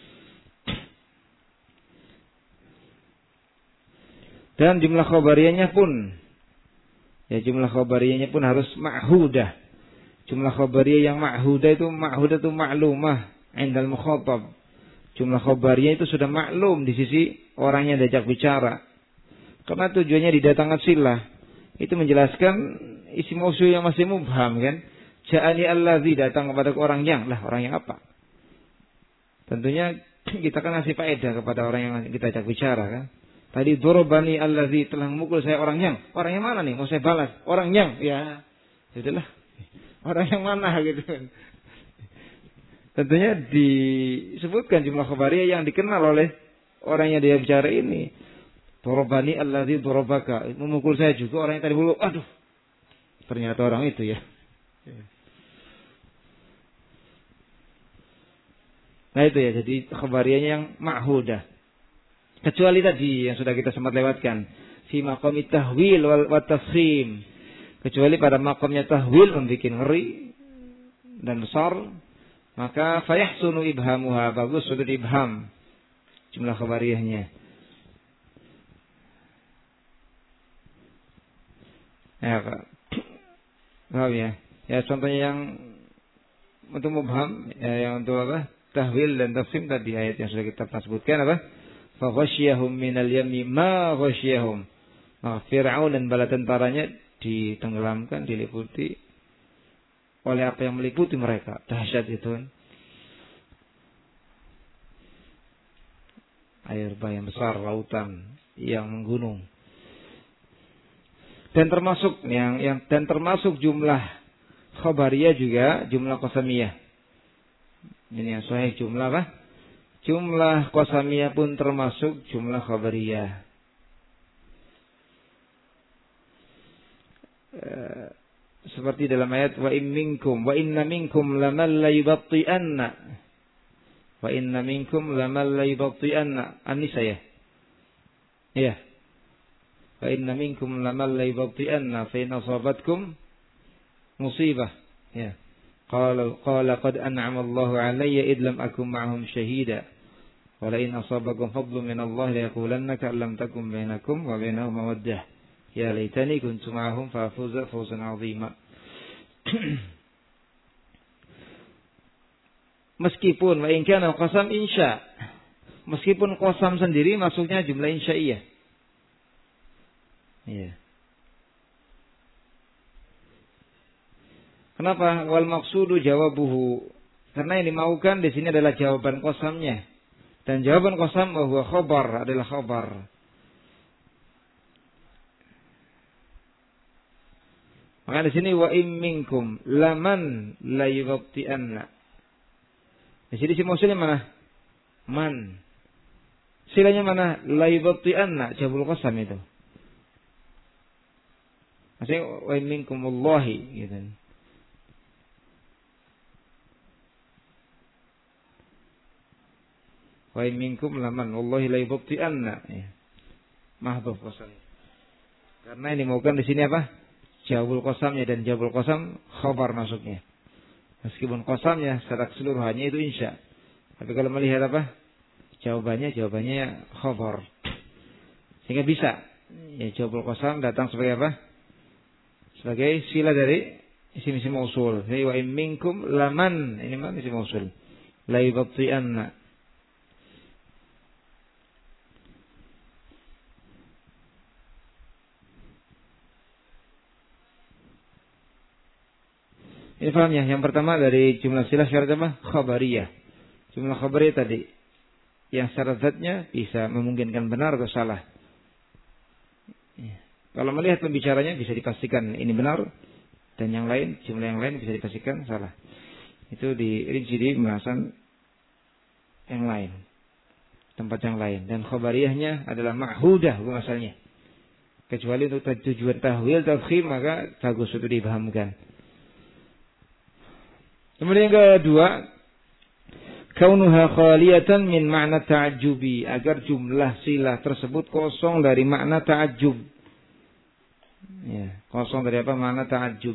A: Dan jumlah khabariyahnya pun, ya jumlah khabariyahnya pun harus ma'hudah. Jumlah khabariyah yang ma'hudah itu ma'lumah indal mukhatab. Jumlah khabariyah itu sudah maklum di sisi orang yang diajak bicara. Karena tujuannya didatangkan silah. Itu menjelaskan isi mausul yang masih mubham kan. Ja'ani allazi, datang kepada orang yang apa? Tentunya kita kan ngasih faedah kepada orang yang kita ajak bicara kan. Tadi dorobani allazi, telah memukul saya orang yang mana nih? Mau saya balas orang yang, ya itulah orang yang mana gitu kan. Tentunya disebutkan jumlah khabariyah yang dikenal oleh orang yang dia bicara ini. Dorobani allazi dorobaka, memukul saya juga orang yang tadi dulu. Aduh, ternyata orang itu ya. Nah itu ya, jadi khabariyahnya yang ma'hudah. Kecuali tadi yang sudah kita sempat lewatkan, fi maqami tahwil wa tafkhim. Kecuali pada makamnya tahwil membuat ngeri dan besar, maka fayahsunu ibhamuha, bagus sudah ibham jumlah khabariyahnya. Ya, paham ya? Ya contohnya yang untuk mubham, ya, yang untuk apa? Tahwil dan tafkhim tadi ayat yang sudah kita sebutkan apa? Faghashiyahum minal yammi ma ghashiyahum. Maka Fir'aun dan bala tentaranya ditenggelamkan, diliputi oleh apa yang meliputi mereka. Dahsyat itu. Air bah yang besar, lautan yang menggunung. Dan termasuk jumlah khabariyah juga jumlah qasamiyah. Ini yang sahih jumlah apa? Jumlah qasamiyah pun termasuk jumlah khabariyah. Seperti dalam ayat wa inna minkum laman la yubatti'anna. Wa inna minkum laman la yubatti'anna. An-Nisa ya. Iya. Wa inna minkum laman la yubatti'anna fa in asabatkum musibah. Ya. Qala qad an'ama Allahu 'alayya id lam akum ma'ahum shahida. Wa la in asabakum fadlun min Allah la yaqulanna ka lam takum bainakum wa bainahum mawaddah. Ya laitani kuntu ma'ahum fa afuza fawzan 'azima. Meskipun wa in kana qasam insya. Meskipun qasam sendiri masuknya jumlah insya'iyah. Iya. Kenapa? Wal maqsudu jawabuhu. Karena yang dimaukan di sini adalah jawaban qasamnya. Dan jawaban qasam bahwa khabar adalah khabar. Maka di sini wa in minkum laman la yughti'anna. Di sini isim mausulnya mana? Man. Silanya mana? La yughti'anna, jawabul qasam itu. Maksudnya wa in minkum wallahi gitu. Wa in minkum laman wallahi la yughti'anna. Ya. Mahdhuf qasam. Karena ini bukan di sini apa? Jawabul qasamnya, dan jawabul qasam khabar masuknya. Meskipun qasamnya secara keseluruhannya itu insya. Tapi kalau melihat apa? Jawabannya khabar. Sehingga bisa ya jawabul qasam datang sebagai apa? Sebagai sila dari isim-isim mausul. Jadi wa in minkum laman, ini mana isim mausul. La yughti'anna. Ini paham ya? Yang pertama dari jumlah silah syarat apa? Khabariyah. Jumlah khabariyah tadi yang syarat zatnya bisa memungkinkan benar atau salah. Ya. Kalau melihat pembicaranya bisa dipastikan ini benar, dan yang lain, jumlah yang lain bisa dipastikan salah. Itu dirinci di pembahasan yang lain, tempat yang lain. Dan khabariyahnya adalah ma'hudah asalnya. Kecuali untuk tujuan tahwil, tafkhim, maka bagus untuk dipahamkan. Kemudian yang kedua, kaunuha khaliyatan min makna ta'ajjubi, agar jumlah silah tersebut kosong dari makna ta'ajjub. Ya, kosong dari apa? Makna ta'ajjub.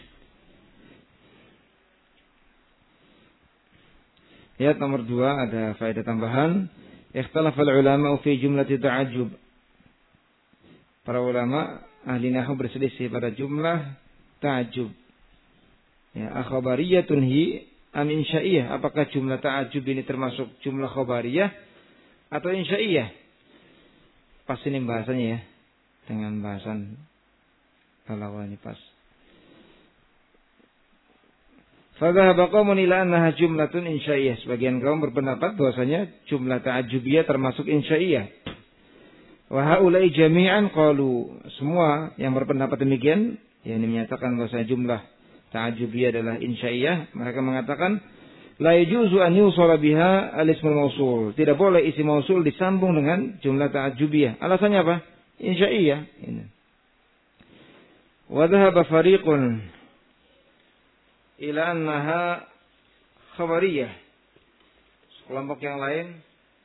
A: Ayat nomor 2 ada faedah tambahan. Ikhtalafal ulama fi jumlati ta'ajjub. Para ulama ahli nahwu berselisih pada jumlah ta'ajjub. Ya, akhbariyatun hi am insya'iyah. Apakah jumlah ta'ajjub ini termasuk jumlah khabariyah atau insya'iyah? Pas ini bahasanya ya, dengan bahasan balaghah ini pas. Fadhahaba qaumun ila annaha jumlatun insya'iyah. Sebagian kaum berpendapat bahwasanya jumlah ta'ajjubiyah termasuk insya'iyah. Wa haula'i jami'an qalu, semua yang berpendapat demikian, yang menyatakan bahwasanya jumlah ta'ajjubiyah adalah insya'iyah, mereka mengatakan la yajuzu an yusala biha al-ismul mausul. Tidak boleh isim mausul disambung dengan jumlah ta'ajjubiyah. Alasannya apa? Insya'iyah. Wa dhahaba fariqun ila annaha khabariyah. Kelompok yang lain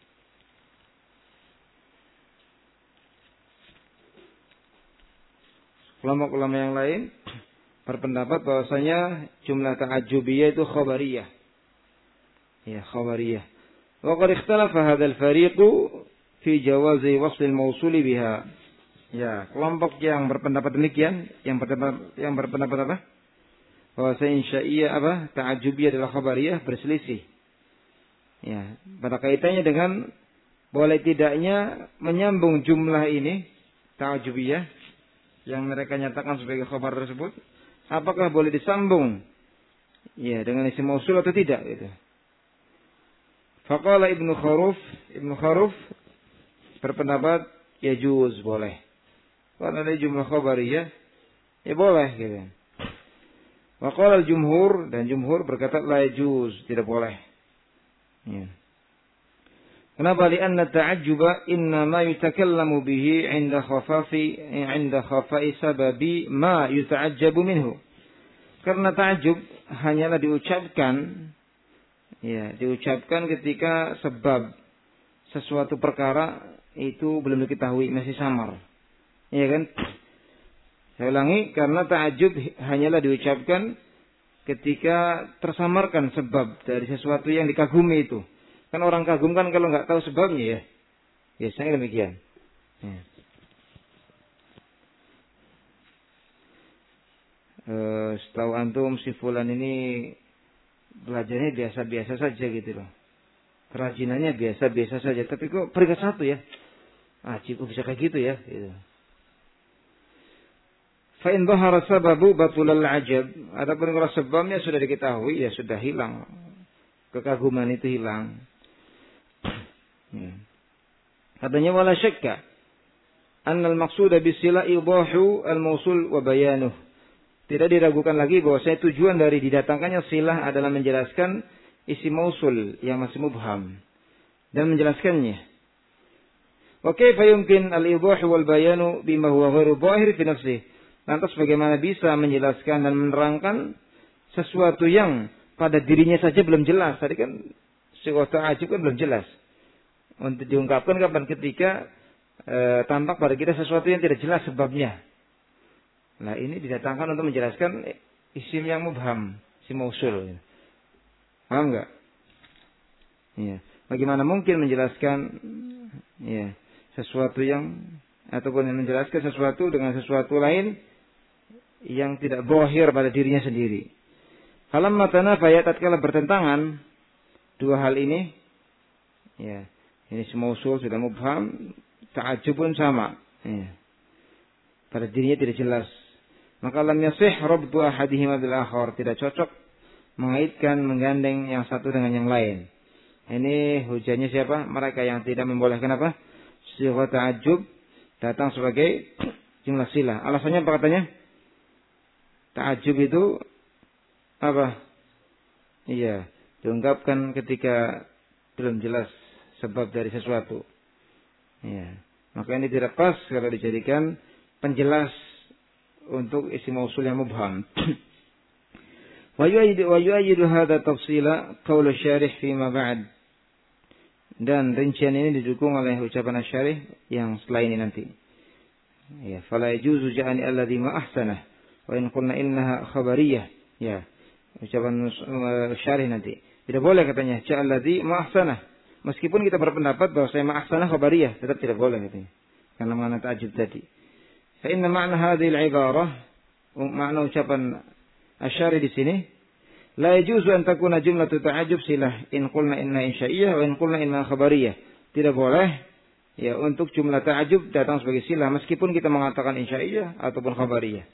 A: kelompok ulama yang lain berpendapat bahwasanya jumlah ta'ajjubiyah itu khabariyah. Ya, khabariyah. Wa qad ikhtalafa hadzal fariqu fi jawazi wasl al-mawsul biha. Ya, kelompok yang berpendapat demikian, yang berpendapat apa? Bahwasanya insya'iyah apa? Ta'ajjubiyah adalah khabariyah, berselisih. Ya, pada kaitannya dengan boleh tidaknya menyambung jumlah ini ta'ajjubiyah yang mereka nyatakan sebagai khabar tersebut, apakah boleh disambung ya dengan isim mausul atau tidak gitu. Faqala Ibnu Kharuf berpendapat yajuz, boleh. Karena ada jumlah khabariyah ya boleh gitu. Wa qala al-jumhur, dan jumhur berkata la yajuz, tidak boleh. Ya. Kenapa? Lianna ta'ajjuba inna ma yutakallamu bihi 'inda khafa'i sababi ma yuta'ajjabu minhu. Karena ta'ajjub hanyalah diucapkan ketika sebab sesuatu perkara itu belum diketahui, masih samar. Iya kan? Saya ulangi, karena ta'ajjub hanyalah diucapkan ketika tersamarkan sebab dari sesuatu yang dikagumi itu. Kan orang kagum kan kalau nggak tahu sebabnya ya, biasanya demikian. Ya. Setahu antum si fulan ini belajarnya biasa-biasa saja gitu loh, kerajinannya biasa-biasa saja, tapi kok peringkat 1 ya, kok bisa kayak gitu ya. Gitu. Fa in dhahara sababu batulal ajab. Adapun kalau sebabnya sudah diketahui ya sudah hilang, kekaguman itu hilang. Katanya wala syakka annal maqsuda bisila idahu al-mausul wa bayanuh. tidak diragukan lagi bahwasanya tujuan dari didatangkannya silah adalah menjelaskan isim mausul yang masih mubham dan menjelaskannya. Wa kaifa yumkin al-idah wal bayanu bima huwa ghairu dhahir fi nafsihi? Lantas bagaimana bisa menjelaskan dan menerangkan sesuatu yang pada dirinya saja belum jelas? Tadi kan sifat ta'ajub kan belum jelas. Untuk diungkapkan kapan? Ketika tampak pada kita sesuatu yang tidak jelas sebabnya. Nah, ini didatangkan untuk menjelaskan isim yang mubham, isim mausul. Paham enggak? Ya. Bagaimana mungkin menjelaskan ya, sesuatu yang ataupun menjelaskan sesuatu dengan sesuatu lain yang tidak zahir pada dirinya sendiri. Falamma tanafaya, tatkala bertentangan dua hal ini, ya, ini isim mausul sudah mubham, ta'ajjub pun sama, ya. Pada dirinya tidak jelas. Maka lam yasih rabtu ahadihima bil akhar, tidak cocok mengaitkan, menggandeng yang satu dengan yang lain. Ini hujahnya siapa? Mereka yang tidak membolehkan apa? Sighah ta'ajjub datang sebagai jumlah silah. Alasannya apa katanya? Ta'ajjub itu apa? Iya, diungkapkan ketika belum jelas sebab dari sesuatu. Iya. Maka ini tidak pas kalau dijadikan penjelas untuk isim mausul yang mubham. Wa yu'ayyidu hadha tafsila qaul asy-syarih fi ma ba'd. Dan rincian ini didukung oleh ucapan asy-syarih yang setelah ini nanti. Ya, fala yajuzu ja'ani alladhi ma ahsanah wa in qulna innaha khabariyah. Ya, ucapan syarih nanti. Tidak boleh katanya ja'alladhi ma ahsanah. Meskipun kita berpendapat bahwa saya ma ahsanah khabariyah, tetap tidak boleh katanya. Karena makna ta'ajjub tadi. Fa inna ma'na hadhihi al-ibarah, makna ucapan asy-syarih di sini, la yajuzu an takuna jumlatu ta'ajjub silah in qulna inna insya'iyah wa in qulna inna khabariyah. Tidak boleh ya untuk jumlah ta'ajjub datang sebagai silah meskipun kita mengatakan insya'iyah ataupun khabariyah.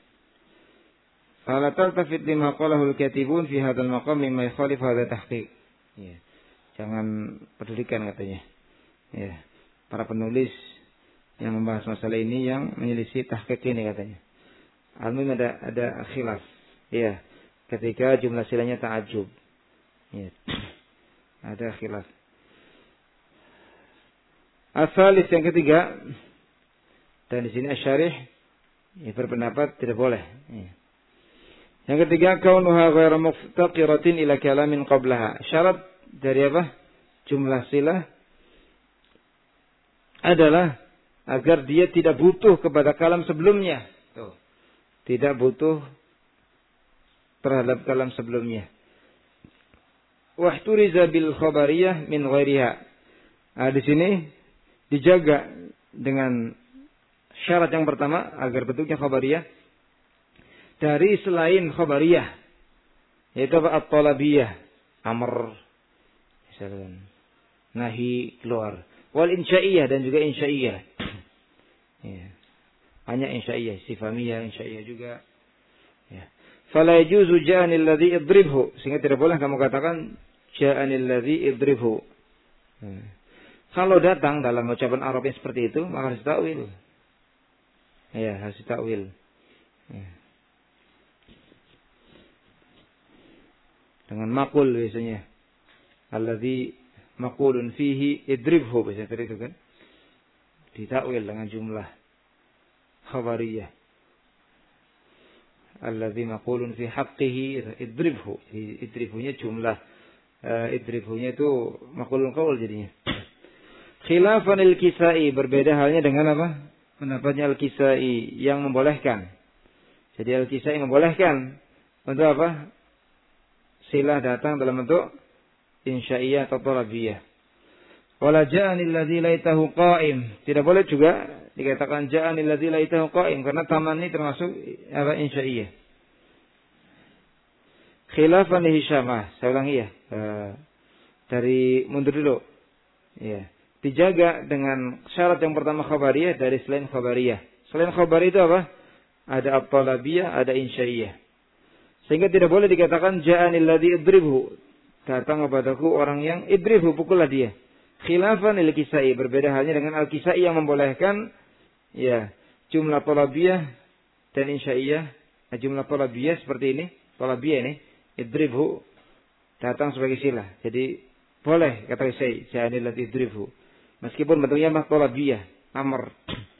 A: Fala taltafit lima qalahu al-katibun fi hadzal maqam mimma yukhalif hadza tahqiq. Ya. Jangan pedulikan katanya. Ya. Para penulis yang membahas masalah ini yang menyelisih tahqiq ini katanya. Alhamdulillah ada khilaf. Ya. Ketika jumlah silahnya ta'ajjub. Ya. Ada khilaf. Asalis yang ketiga, dan di sini asy-syarih ya, berpendapat tidak boleh. Ya. Yang ketiga, kaunuha ghairu muftaqiratin ila kalamin qablaha. Syarat dari apa? Jumlah silah adalah agar dia tidak butuh kepada kalam sebelumnya. Tuh. Tidak butuh terhadap kalam sebelumnya. Wahturiza bil khabariyah min ghairiha. Di sini dijaga dengan syarat yang pertama agar bentuknya khabariyah dari selain khabariyah, yaitu at-talabiyah, amr, misalkan nahi, keluar, wal insya'iyah dan juga insya'iyah. Ya. Hanya insya'iyah, istifhamiyah, insya'iyah juga. Ya. Fala yajuzu ja'anil ladzi idribhu, sehingga tidak boleh kamu katakan ja'anil ladzi idribhu. Ya. Kalau datang dalam ucapan Arab yang seperti itu, maka harus takwil. Ya, harus takwil. Ya. Dengan makul biasanya. Alladzi maqulun fihi idribhu, biasanya itu kan. Ditakwil dengan jumlah khabariyah. Alladzi maqulun fi haqqihi idribhu. Idribhunya jumlah idribhunya itu maqulun qaul jadinya. Khilafan al-Kisai, berbeda halnya dengan apa? Pendapatnya al-Kisai yang membolehkan. Jadi al-Kisai membolehkan untuk apa? Silah datang dalam bentuk insya'iyah atau talabiyah. Wala ja'anil ladzi laitahu qa'im. Tidak boleh juga dikatakan ja'anil ladzi laitahu qa'im karena taman ini termasuk apa? Insya'iyah. Khilafan li Hisyamah. Saya ulangi ya. Dari mundur dulu. Ya. Dijaga dengan syarat yang pertama khabariyah dari selain khabariyah. Selain khabariyah itu apa? Ada at-talabiyah, ada insya'iyah. Sehingga tidak boleh dikatakan ja'anil ladzi idribhu. Datang kepadaku orang yang idribhu, pukullah dia. Khilafan al-Kisai, berbeda halnya dengan al-Kisai yang membolehkan ya jumlah talabiyah dan insya'iyah Nah, jumlah thalabiyah seperti ini, thalabiyah ini idribhu datang sebagai silah. Jadi boleh kata saya ja'ani alladzi idribhu. Meskipun bentuknya thalabiyah, amr.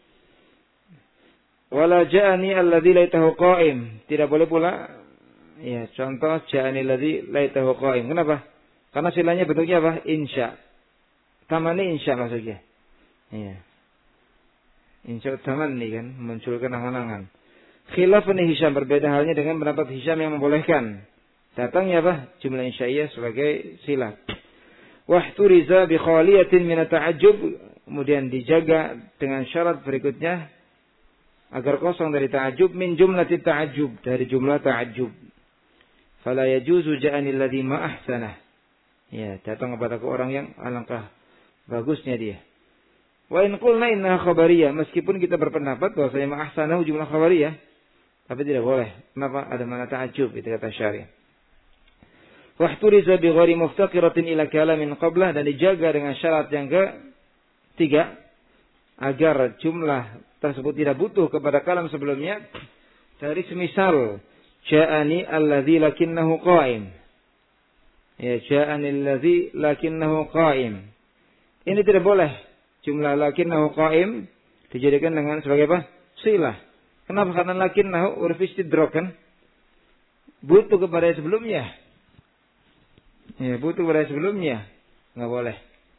A: Wala ja'ani alladzi laitahu qa'im. Tidak boleh pula ya contoh ja'ani alladzi laitahu qa'im. Kenapa? Karena silahnya bentuknya apa? Insya. Tamani insya maksudnya. Iya. Insya tamanni kan memunculkan angan-angan. Khilaf ini Hisham, berbeda halnya dengan pendapat Hisham yang membolehkan datangnya apa? Jumlah insya'iyah sebagai silah. Wahturiza bi khaliyatin min ta'ajjub, kemudian dijaga dengan syarat berikutnya agar kosong dari ta'ajjub, min jumlati ta'ajjub, dari jumlah ta'ajjub. Fala yajuzu ja'ani alladhi ma ahsanah. Ya, datang kepada orang yang alangkah bagusnya dia. Wa in qulna innaha khabariyah, meskipun kita berpendapat bahwasanya ma ahsanahu jumlah khabariyah, tapi tidak boleh. Kenapa? Ada mana ta'ajjub, itu kata syariah. Wahturiza bi ghairi muftaqiratin ila kalamin qablah, dan dijaga dengan syarat yang ketiga agar jumlah tersebut tidak butuh kepada kalam sebelumnya, dari semisal ja'ani alladzi lakinnahu qa'im. Ya, ja'ani alladzi lakinnahu qa'im. Ini tidak boleh. Jumlah lakinnahu qa'im dijadikan dengan sebagai apa? Silah. Kenapa? Karena lakinnahu huruf istidrak kan? Butuh kepada sebelumnya. Ya, butuh kepada sebelumnya. Enggak boleh.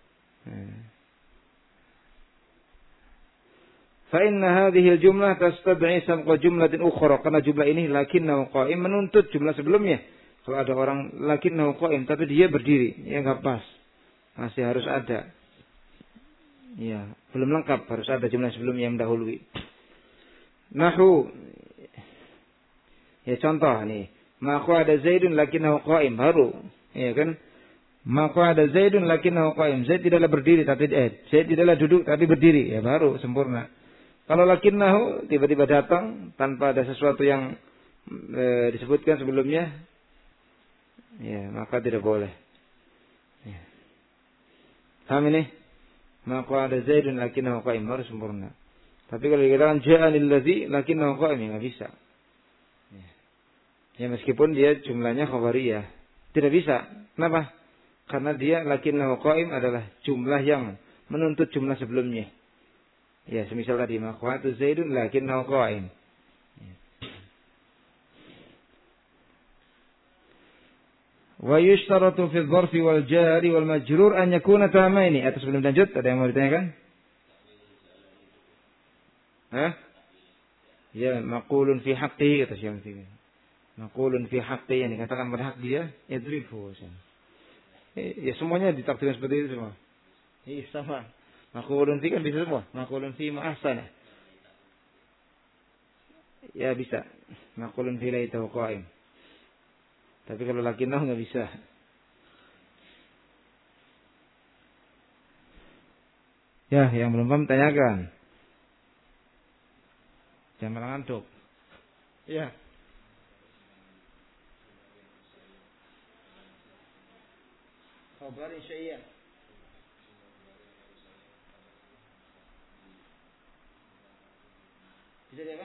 A: Fa inna hadhihi al-jumlah tastad'i sabqa jumlatin ukhra, karena jumlah ini lakinnahu qa'im menuntut jumlah sebelumnya. Kalau ada orang lakinnahu qa'im tapi dia berdiri, ya enggak pas. Masih harus ada. Ya, belum lengkap, harus ada jumlah sebelumnya yang mendahului. Nahu. Ya contoh nih, ma qa'ada Zaidun lakinnahu qa'im, baru. Ya kan? Ma qa'ada Zaidun lakinnahu qa'im. Zaid tidaklah berdiri tapi Zaid tidaklah duduk tapi berdiri, ya baru sempurna. Kalau lakinnahu tiba-tiba datang tanpa ada sesuatu yang disebutkan sebelumnya, ya maka tidak boleh. Ya. Paham ini? Maka ada Zaidun lakinnahu qa'im, harus sempurna. Tapi kalau dikatakan ja'anil ladzi lakinnahu qa'im, ya enggak bisa. Ya meskipun dia jumlahnya khabariyah, tidak bisa. Kenapa? Karena dia lakinnahu qa'im adalah jumlah yang menuntut jumlah sebelumnya. Ya, semisal tadi maq'atu Zaidun lakinnahu qa'im. Wa yushtaratu fi adh-dharfi wal jari wal majrur an yakuna tamaini. Atas sebelum lanjut ada yang mau ditanyakan? Hah? Ya, maqulun fi haqqihi kata Syekh Muhammad. Maqulun fi haqqihi, yang dikatakan pada hak dia, yadrifu. Ya semuanya ditakdirkan seperti itu semua. Iya sama. Maqulun fi kan bisa semua. Maqulun fi ma ahsana. Ya bisa. Maqulun fi laitahu qa'im. Tapi kalau lakinnahu enggak bisa. Ya, yang belum paham tanyakan. Jangan malah ngantuk. Ya. Khabar insya'iyah. Bisa dia apa?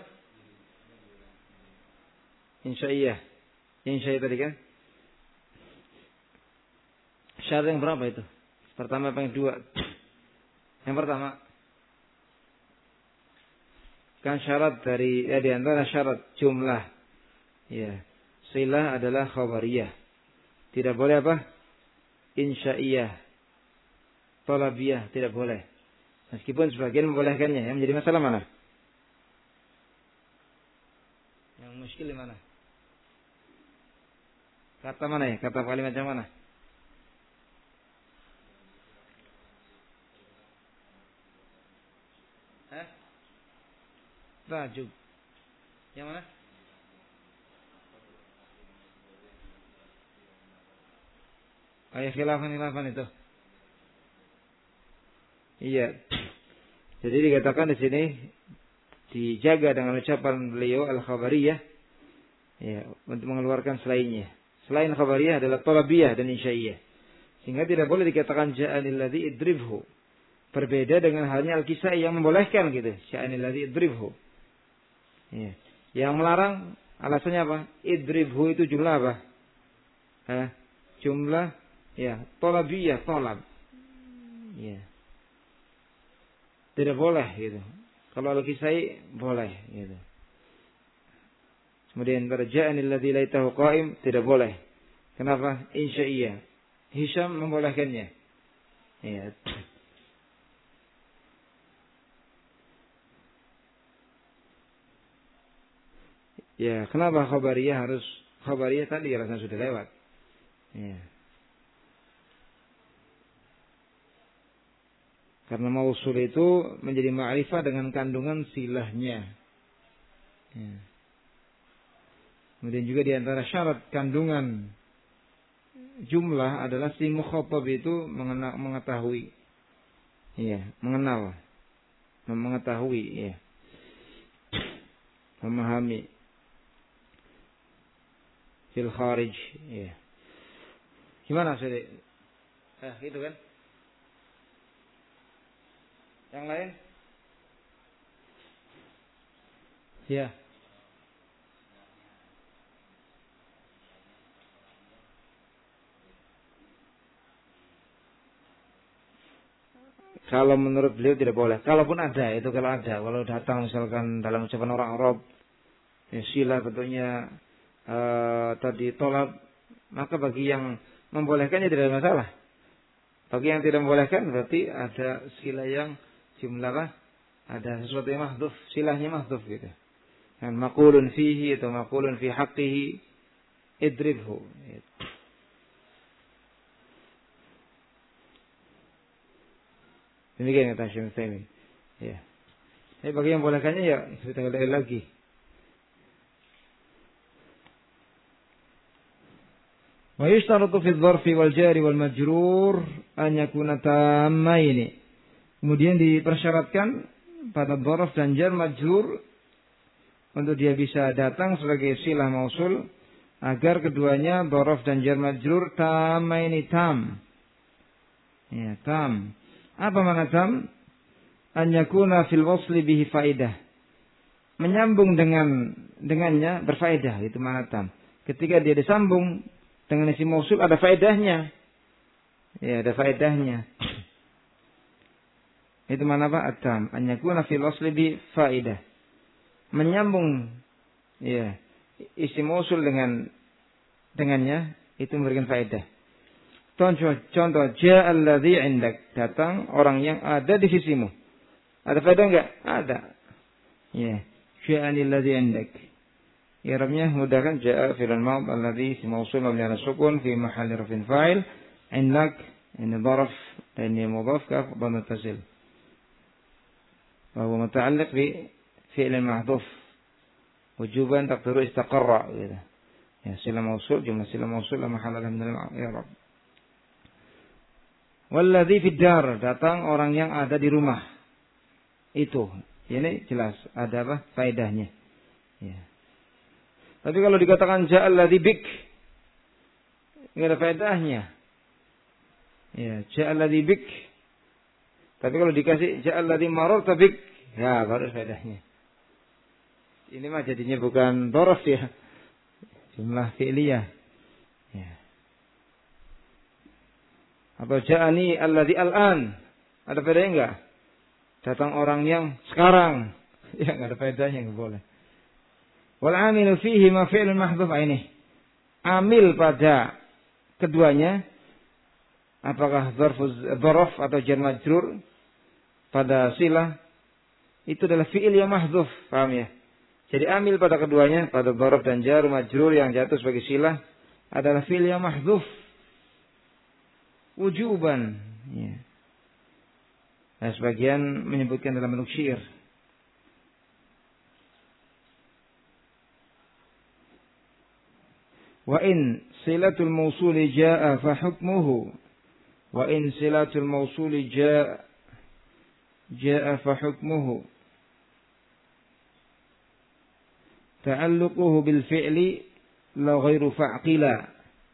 A: Insya'iyah. Insya'iyah tadi kan? Syarat yang berapa itu? Pertama apa yang kedua? Yang pertama. Kan syarat dari di antara syarat jumlah. Ya. Silah adalah khabariyah. Tidak boleh apa? Insya'iyah. Thalabiyah tidak boleh. Meskipun sebagian membolehkannya. Yang menjadi masalah mana? Yang muskil di mana? Kata mana ya? Kata kalimat yang mana? Tajub. Yang mana? Ayat khilafan itu. Iya. Jadi dikatakan di sini dijaga dengan ucapan beliau al-khabariyah, ya, untuk mengeluarkan selainnya. Selain khabariyah adalah thalabiyah dan insya'iyah. Sehingga tidak boleh dikatakan ja'anil ladzi idribhu. Berbeda dengan halnya Al-Kisai yang membolehkan gitu. Ja'anil ladzi idribhu. Ya. Yang melarang Alasannya apa? Idribhu itu jumlah apa? Jumlah ya, tolabiyah, tolab. Ya. Tidak boleh gitu. Kalau al-Kisai boleh gitu. Kemudian tarja'ani alladzi laitahu qa'im tidak boleh. Kenapa? Insya'iyah. Hisham membolehkannya. Ya. Ya, kenapa khabariyah harus khabariyah tadi alasan sudah lewat. Ya. Karena mausul itu menjadi ma'rifah dengan kandungan silahnya. Ya. Kemudian juga di antara syarat kandungan jumlah adalah si mukhatab itu mengetahui. Iya, mengenal. Mengetahui, ya. Memahami. Fil kharij, ya. Gimana Sidi? Gitu kan? Yang lain? Ya. Kalau menurut beliau tidak boleh. Kalaupun ada, itu kalau ada. Kalau datang misalkan dalam ucapan orang Arab, ya, sila tentunya tadi tolak, maka bagi yang membolehkannya tidak ada masalah. Bagi yang tidak membolehkan berarti ada sila yang jumlah apa? Ada sesuatu yang mahdhuf, silahnya mahdhuf gitu. Dan maqulun fihi atau maqulun fi haqqihi idribhu. Demikian kata Syekh Utsaimin. Ya. Tapi bagi yang bolehkannya ya kita kembali lagi. Wa yushtaratu fi dzarfi wal jari wal majrur an yakuna tammaini. Kemudian dipersyaratkan pada dzarf dan jar majrur untuk dia bisa datang sebagai silah mausul agar keduanya dzarf dan jar majrur tammaini tam. Ya, tam. Apa makna tam? An yakuna fil wasli bihi faidah. Menyambung dengannya berfaedah, itu makna tam. Ketika dia disambung dengan isim mausul ada faedahnya. Ya, ada faedahnya. Itu makna apa? At-tam. An yakuna fil wasli bi faidah. Menyambung ya, isim mausul dengannya itu memberikan faedah. Contoh ja'a alladzi 'indak, datang orang yang ada di sisimu. Ada faedah enggak? Ada. Ya, ja'ani alladzi 'indak. I'rabnya mudahkan ja'a fi'l madh alladzi mawsul mabni 'ala sukun fi mahalli raf'in fa'il 'indak ini dharf dan ini mudhaf ka dhamma tasil. Wa huwa muta'alliq bi fi'l mahdhuf. Wujuban taqdiru istaqarra gitu. Ya, sila mawsul jumlah sila mawsul la mahalla lahu min al-i'rab. Walladzi fid dar, datang orang yang ada di rumah. Itu. Ini jelas ada apa? Faedahnya. Ya. Tapi kalau dikatakan ja'al ladzi bik, enggak ada faedahnya. Ya, ja'al ladzi bik. Tapi kalau dikasih ja'al ladzi mararta bik, ya baru faedahnya. Ini mah jadinya bukan dzarf ya. Jumlah fi'liyah. Ya. Atau ja'ani alladzi al'an. Ada faedahnya enggak? Datang orang yang sekarang. Ya enggak ada faedahnya, enggak boleh. Wal 'amilu fihi ma fi'lun mahdhuf ainih. Amil pada keduanya apakah dzarf atau jar majrur pada silah itu adalah fi'il yang mahdhuf, paham ya? Jadi amil pada keduanya pada dzarf dan jar majrur yang jatuh sebagai silah adalah fi'il yang mahdhuf. Wujuban, ya. Nah, sebagian menyebutkan dalam bentuk syair. Wa in silatul mausuli jaa fa hukmuhu. Wa in silatul mausuli jaa fa hukmuhu. Ta'alluquhu bil fi'li la ghairu fa'qila.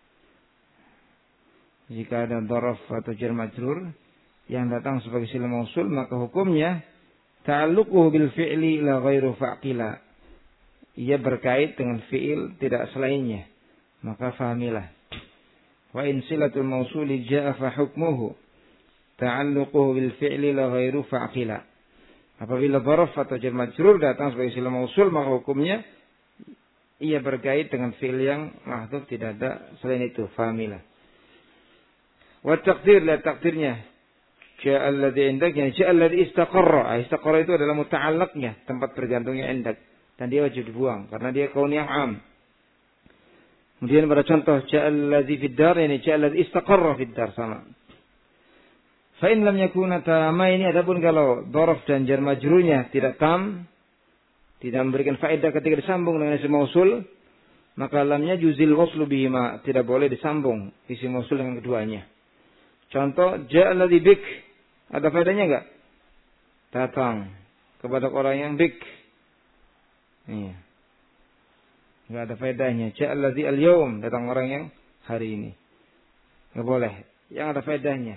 A: Jika ada dzaraf atau jar majrur yang datang sebagai silah mausul, maka hukumnya ta'alluquhu bil fi'li la ghairu fa'qila. ia berkait dengan fi'il tidak selainnya, maka fahamilah. Wa in silatul mausuli ja'a fa hukmuhu ta'alluquhu bil fi'li la ghairu fa'qila. Apabila dzaraf atau jar majrur datang sebagai sila mausul, maka hukumnya ia berkait dengan fi'il yang mahdhuf, tidak ada selain itu, fahamilah. Wa taqdir, la takdirnya ja'a alladhi indak, yani ja'a alladhi istaqarra. Istaqarra itu adalah muta'allaqnya, tempat bergantungnya indak, dan dia wajib dibuang karena dia kaun yang am. Kemudian pada contoh ja'a alladhi fid dar, yani ja'a alladhi istaqarra fid dar, sama. Fa in lam yakuna tama, ini adapun kalau dzaraf dan jar majrurnya tidak tam, tidak memberikan faedah ketika disambung dengan isim mausul, maka lamnya juzil waslu bihima, tidak boleh disambung isim mausul dengan keduanya. Contoh ja'a alladhi bik, ada faedahnya enggak? Datang kepada orang yang bik. Iya. Enggak ada faedahnya. Ja'a alladhi al-yawm, datang orang yang hari ini. Enggak boleh. Yang ada faedahnya.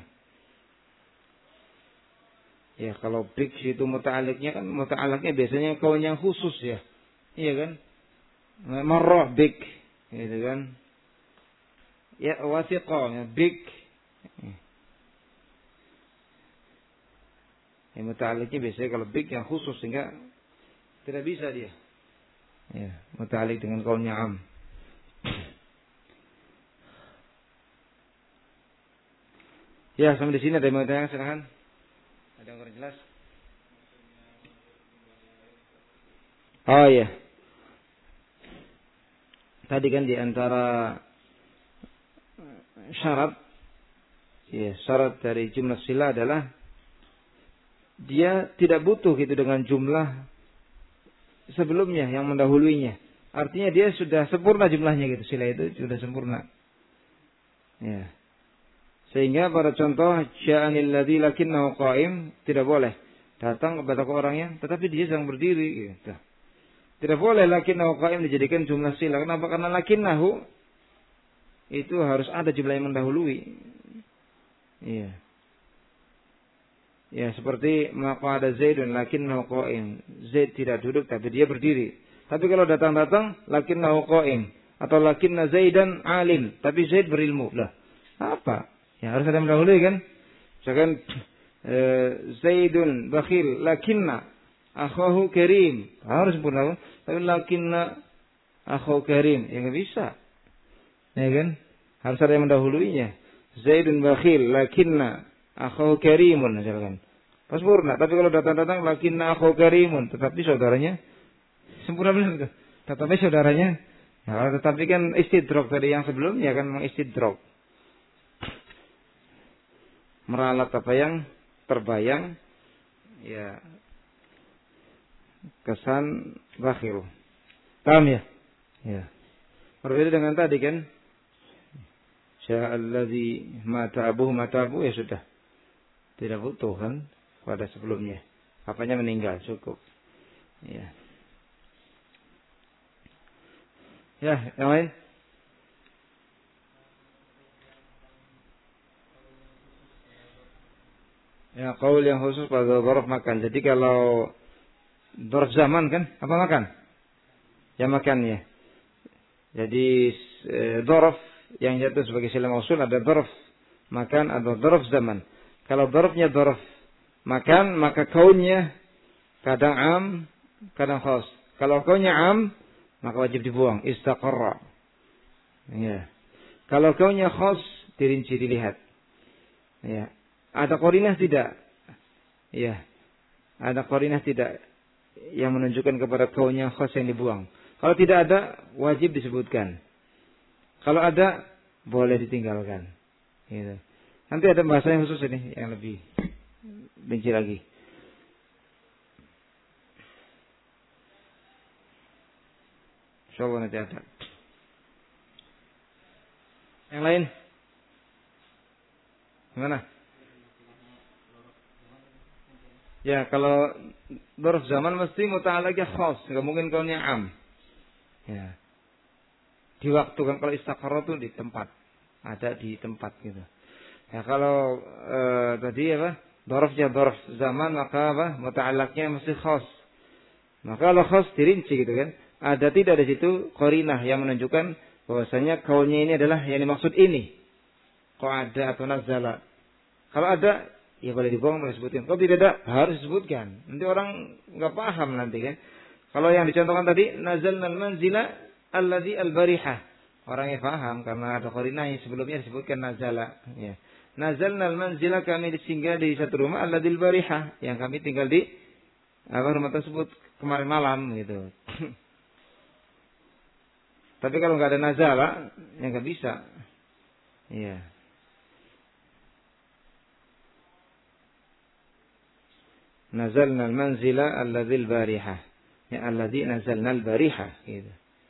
A: Ya, kalau bik itu muta'alliqnya kan, muta'alliqnya biasanya kawan yang khusus ya. Iya kan? Marrah bik, gitu kan? Ya, wasiqah, ya, bik. Yang muta'alliqnya biasanya kalau bik yang khusus, sehingga tidak bisa dia. Ya, muta'alliq dengan kaulnya am. Ya, sampai di sini ada yang mau tanya, silakan. Ada yang kurang jelas? Oh iya. Tadi kan di antara syarat, ya, syarat dari jumlah sila adalah dia tidak butuh gitu dengan jumlah sebelumnya yang mendahuluinya. Artinya dia sudah sempurna jumlahnya gitu, sila itu sudah sempurna. Ya. Sehingga pada contoh ja'anil ladzi lakinnahu qa'im, tidak boleh datang kepada orangnya tetapi dia sedang berdiri gitu. Tidak boleh lakinnahu qa'im dijadikan jumlah sila. Kenapa? Karena lakinnahu itu harus ada jumlah yang mendahului. Iya. Ya, seperti maqada Zaidun lakinnahu qa'im. Zaid tidak duduk tapi dia berdiri. Tapi kalau datang lakinnahu qa'im atau lakinna Zaidan alim, tapi Zaid berilmu. Lah, apa? Ya, harus ada yang mendahului kan? Misalkan Zaidun bakhil lakinna akhahu karim. Harus sempurna. Tapi lakinna akhahu karim, ya enggak bisa. Ya kan? Harus ada yang mendahuluinya. Zaidun bakhil lakinna akhahu karimun misalkan. Pas sempurna. Tapi kalau datang lakinna akhahu karimun, tetapi saudaranya sempurna benar. Tetapi saudaranya, nah, tetapi kan istidrok tadi yang sebelumnya kan mengistidrok. Meralat apa yang terbayang, ya, kesan bakhil. Paham ya? Ya. Berbeda dengan tadi kan, sya'alladzi mata abuhu, ya sudah. Tidak butuh kan pada sebelumnya. Bapaknya meninggal, cukup. Ya. Ya, yang lain? Ya, qaul yang khusus pada dzaraf makan. Jadi kalau dzaraf zaman kan apa makan? Ya makan ya. Jadi dzaraf yang jatuh sebagai sila mausul ada dzaraf makan atau dzaraf zaman. Kalau dzarafnya dzaraf makan, maka kaunnya kadang am, kadang khas. Kalau kaunnya am, maka wajib dibuang, istaqarra. Ya. Kalau kaunnya khas, dirinci, dilihat. Ya. Ada qarinah tidak? Ya. Ada qarinah tidak yang menunjukkan kepada kaunnya khas yang dibuang? Kalau tidak ada, wajib disebutkan. Kalau ada, boleh ditinggalkan. Gitu. Nanti ada bahasa yang khusus ini yang lebih rinci lagi. Insyaallah nanti ada. Yang lain? Gimana? Ya, kalau dzaraf zaman mesti muta'alliqnya khas, enggak mungkin kaunnya am. Ya. Di waktu kan, kalau istaqarra itu di tempat. Ada di tempat gitu. Ya, kalau tadi apa? Dzarafnya dzaraf zaman, maka apa? Muta'alliqnya mesti khas. Maka kalau khas dirinci gitu kan. ada tidak di situ qarinah yang menunjukkan bahwasanya kaulnya ini adalah yang dimaksud ini. Qa'ada atau nazala. Kalau ada, ya boleh dibuang, boleh disebutkan. Kalau tidak ada, harus disebutkan. Nanti orang nggak paham nanti kan. Kalau yang dicontohkan tadi, nazalnal manzila alladzi al-barihah. Orang yang paham karena ada qarinah yang sebelumnya disebutkan nazala. Ya. Nazalnal manzila, kami singgah di satu rumah alladzi al-barihah, yang kami tinggal di rumah tersebut kemarin malam gitu. Tapi kalau nggak ada nazala, ya nggak bisa. Iya. Nazalna al-manzila alladzi al-barihah. Ya alladzi nazalna al-barihah gitu.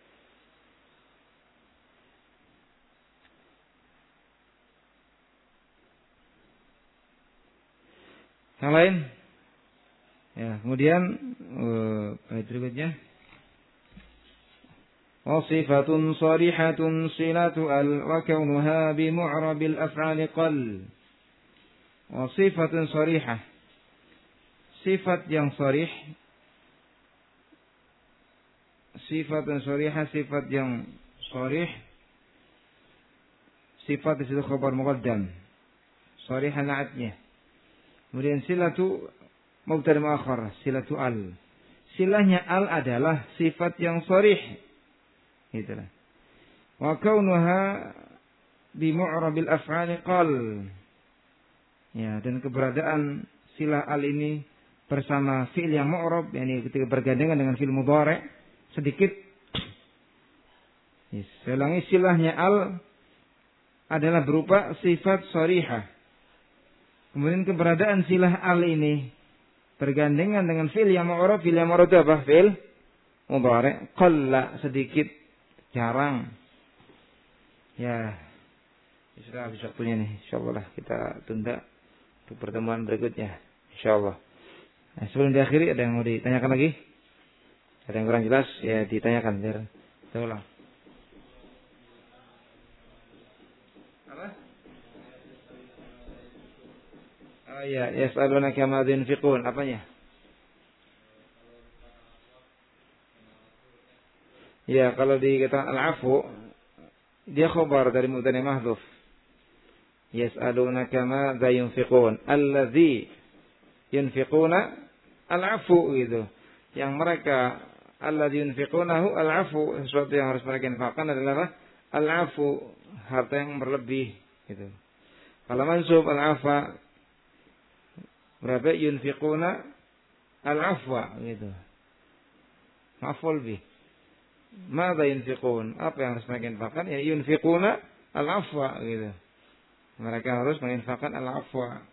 A: Yang lain? Ya, kemudian ayat berikutnya. Wasifatun sharihatun silatu al wa kaunuha bi mu'rabil af'ali qal. Wasifatun sharihah. Sifat yang sharih. Sifatun sharihah, sifat yang sharih. Sifat di situ khabar muqaddam. Sharihan na'atnya. Kemudian silatu mubtada muakhar, silatu al. Silahnya al adalah sifat yang sharih. Itulah. Wa kaunuha bi mu'rabil af'ali qal. Ya, dan keberadaan silah al ini bersama fi'il yang mu'rab, yakni ketika bergandengan dengan fi'il mudhari' sedikit. Yes. Saya ulangi, silahnya al adalah berupa sifat sharihah. Kemudian keberadaan silah al ini bergandengan dengan fi'il yang mu'rab. Fi'il yang mu'rab itu apa? Fi'il mudhari'. Qalla, sedikit, jarang. Ya, sudah habis waktunya nih. Insyaallah kita tunda untuk pertemuan berikutnya. Insyaallah. Nah, sebelum diakhiri ada yang mau ditanyakan lagi? Ada yang kurang jelas ya ditanyakan biar kita ulang. Apa? Oh iya, yas'alunaka madza yunfiqun. Apanya? Ya, kalau dikatakan al-afu, dia khabar dari mubtada mahdhuf. Yas'alunaka madza yunfiqun. Allazi yunfiquna al-afu gitu. Yang mereka allazi yunfiqunahu al-afu, sesuatu yang harus mereka infakkan adalah al-afu, harta yang berlebih gitu. Kalau mansub al-afa berarti yunfiquna al-afwa gitu. Maf'ul bih. Madza yunfiqun? Apa yang harus mereka infakkan? Ya yunfiquna al-afwa gitu. Mereka harus menginfakkan al-afwa.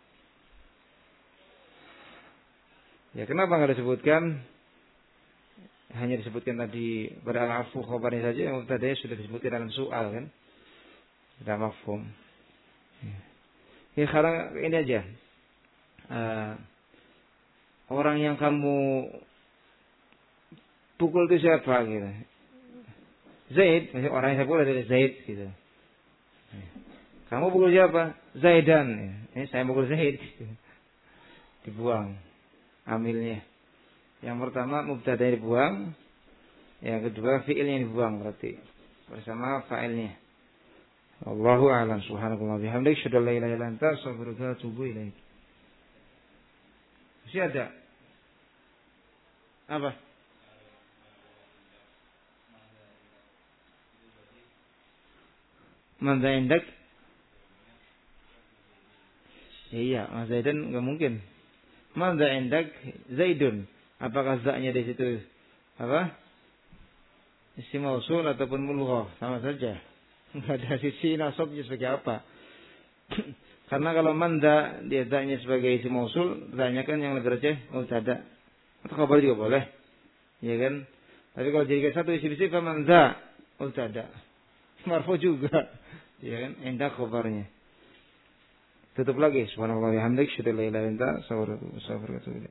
A: Ya kenapa enggak disebutkan? Hanya disebutkan tadi pada al-afu khabarnya saja, yang tadi sudah disebutkan dalam soal kan? Sudah mafhum. Ya sekarang ini aja. Orang yang kamu pukul itu siapa gitu? Zaid, orang yang saya pukul adalah Zaid gitu. Kamu pukul siapa? Zaidan. Saya pukul Zaid. Dibuang amilnya. Yang pertama mubtada dibuang, yang kedua fi'ilnya dibuang berarti bersama fa'ilnya. Allahu a'lam. Subhanallahi wa bihamdihi, asyhadu an la ilaha illa anta, astaghfiruka wa atubu ilaik. Masih ada? Apa? Man indak? Iya, Mas Zaidan enggak mungkin. Man indak Zaidun. Apakah za-nya di situ apa? Isim mausul ataupun mulghah, sama saja. Enggak ada sisi nasabnya sebagai apa. Karena kalau manda dia za-nya sebagai isim mausul, za-nya kan yang lebih receh mubtada. Atau khabar juga boleh. Ya kan? Tapi kalau jadikan satu isim man za mubtada. Marfu juga. Ya kan? Indah khabarnya. Tutup lagi. Subhanallah wa bihamdihi, asyhadu an la ilaha illa anta, astaghfiruka wa atubu ilaik.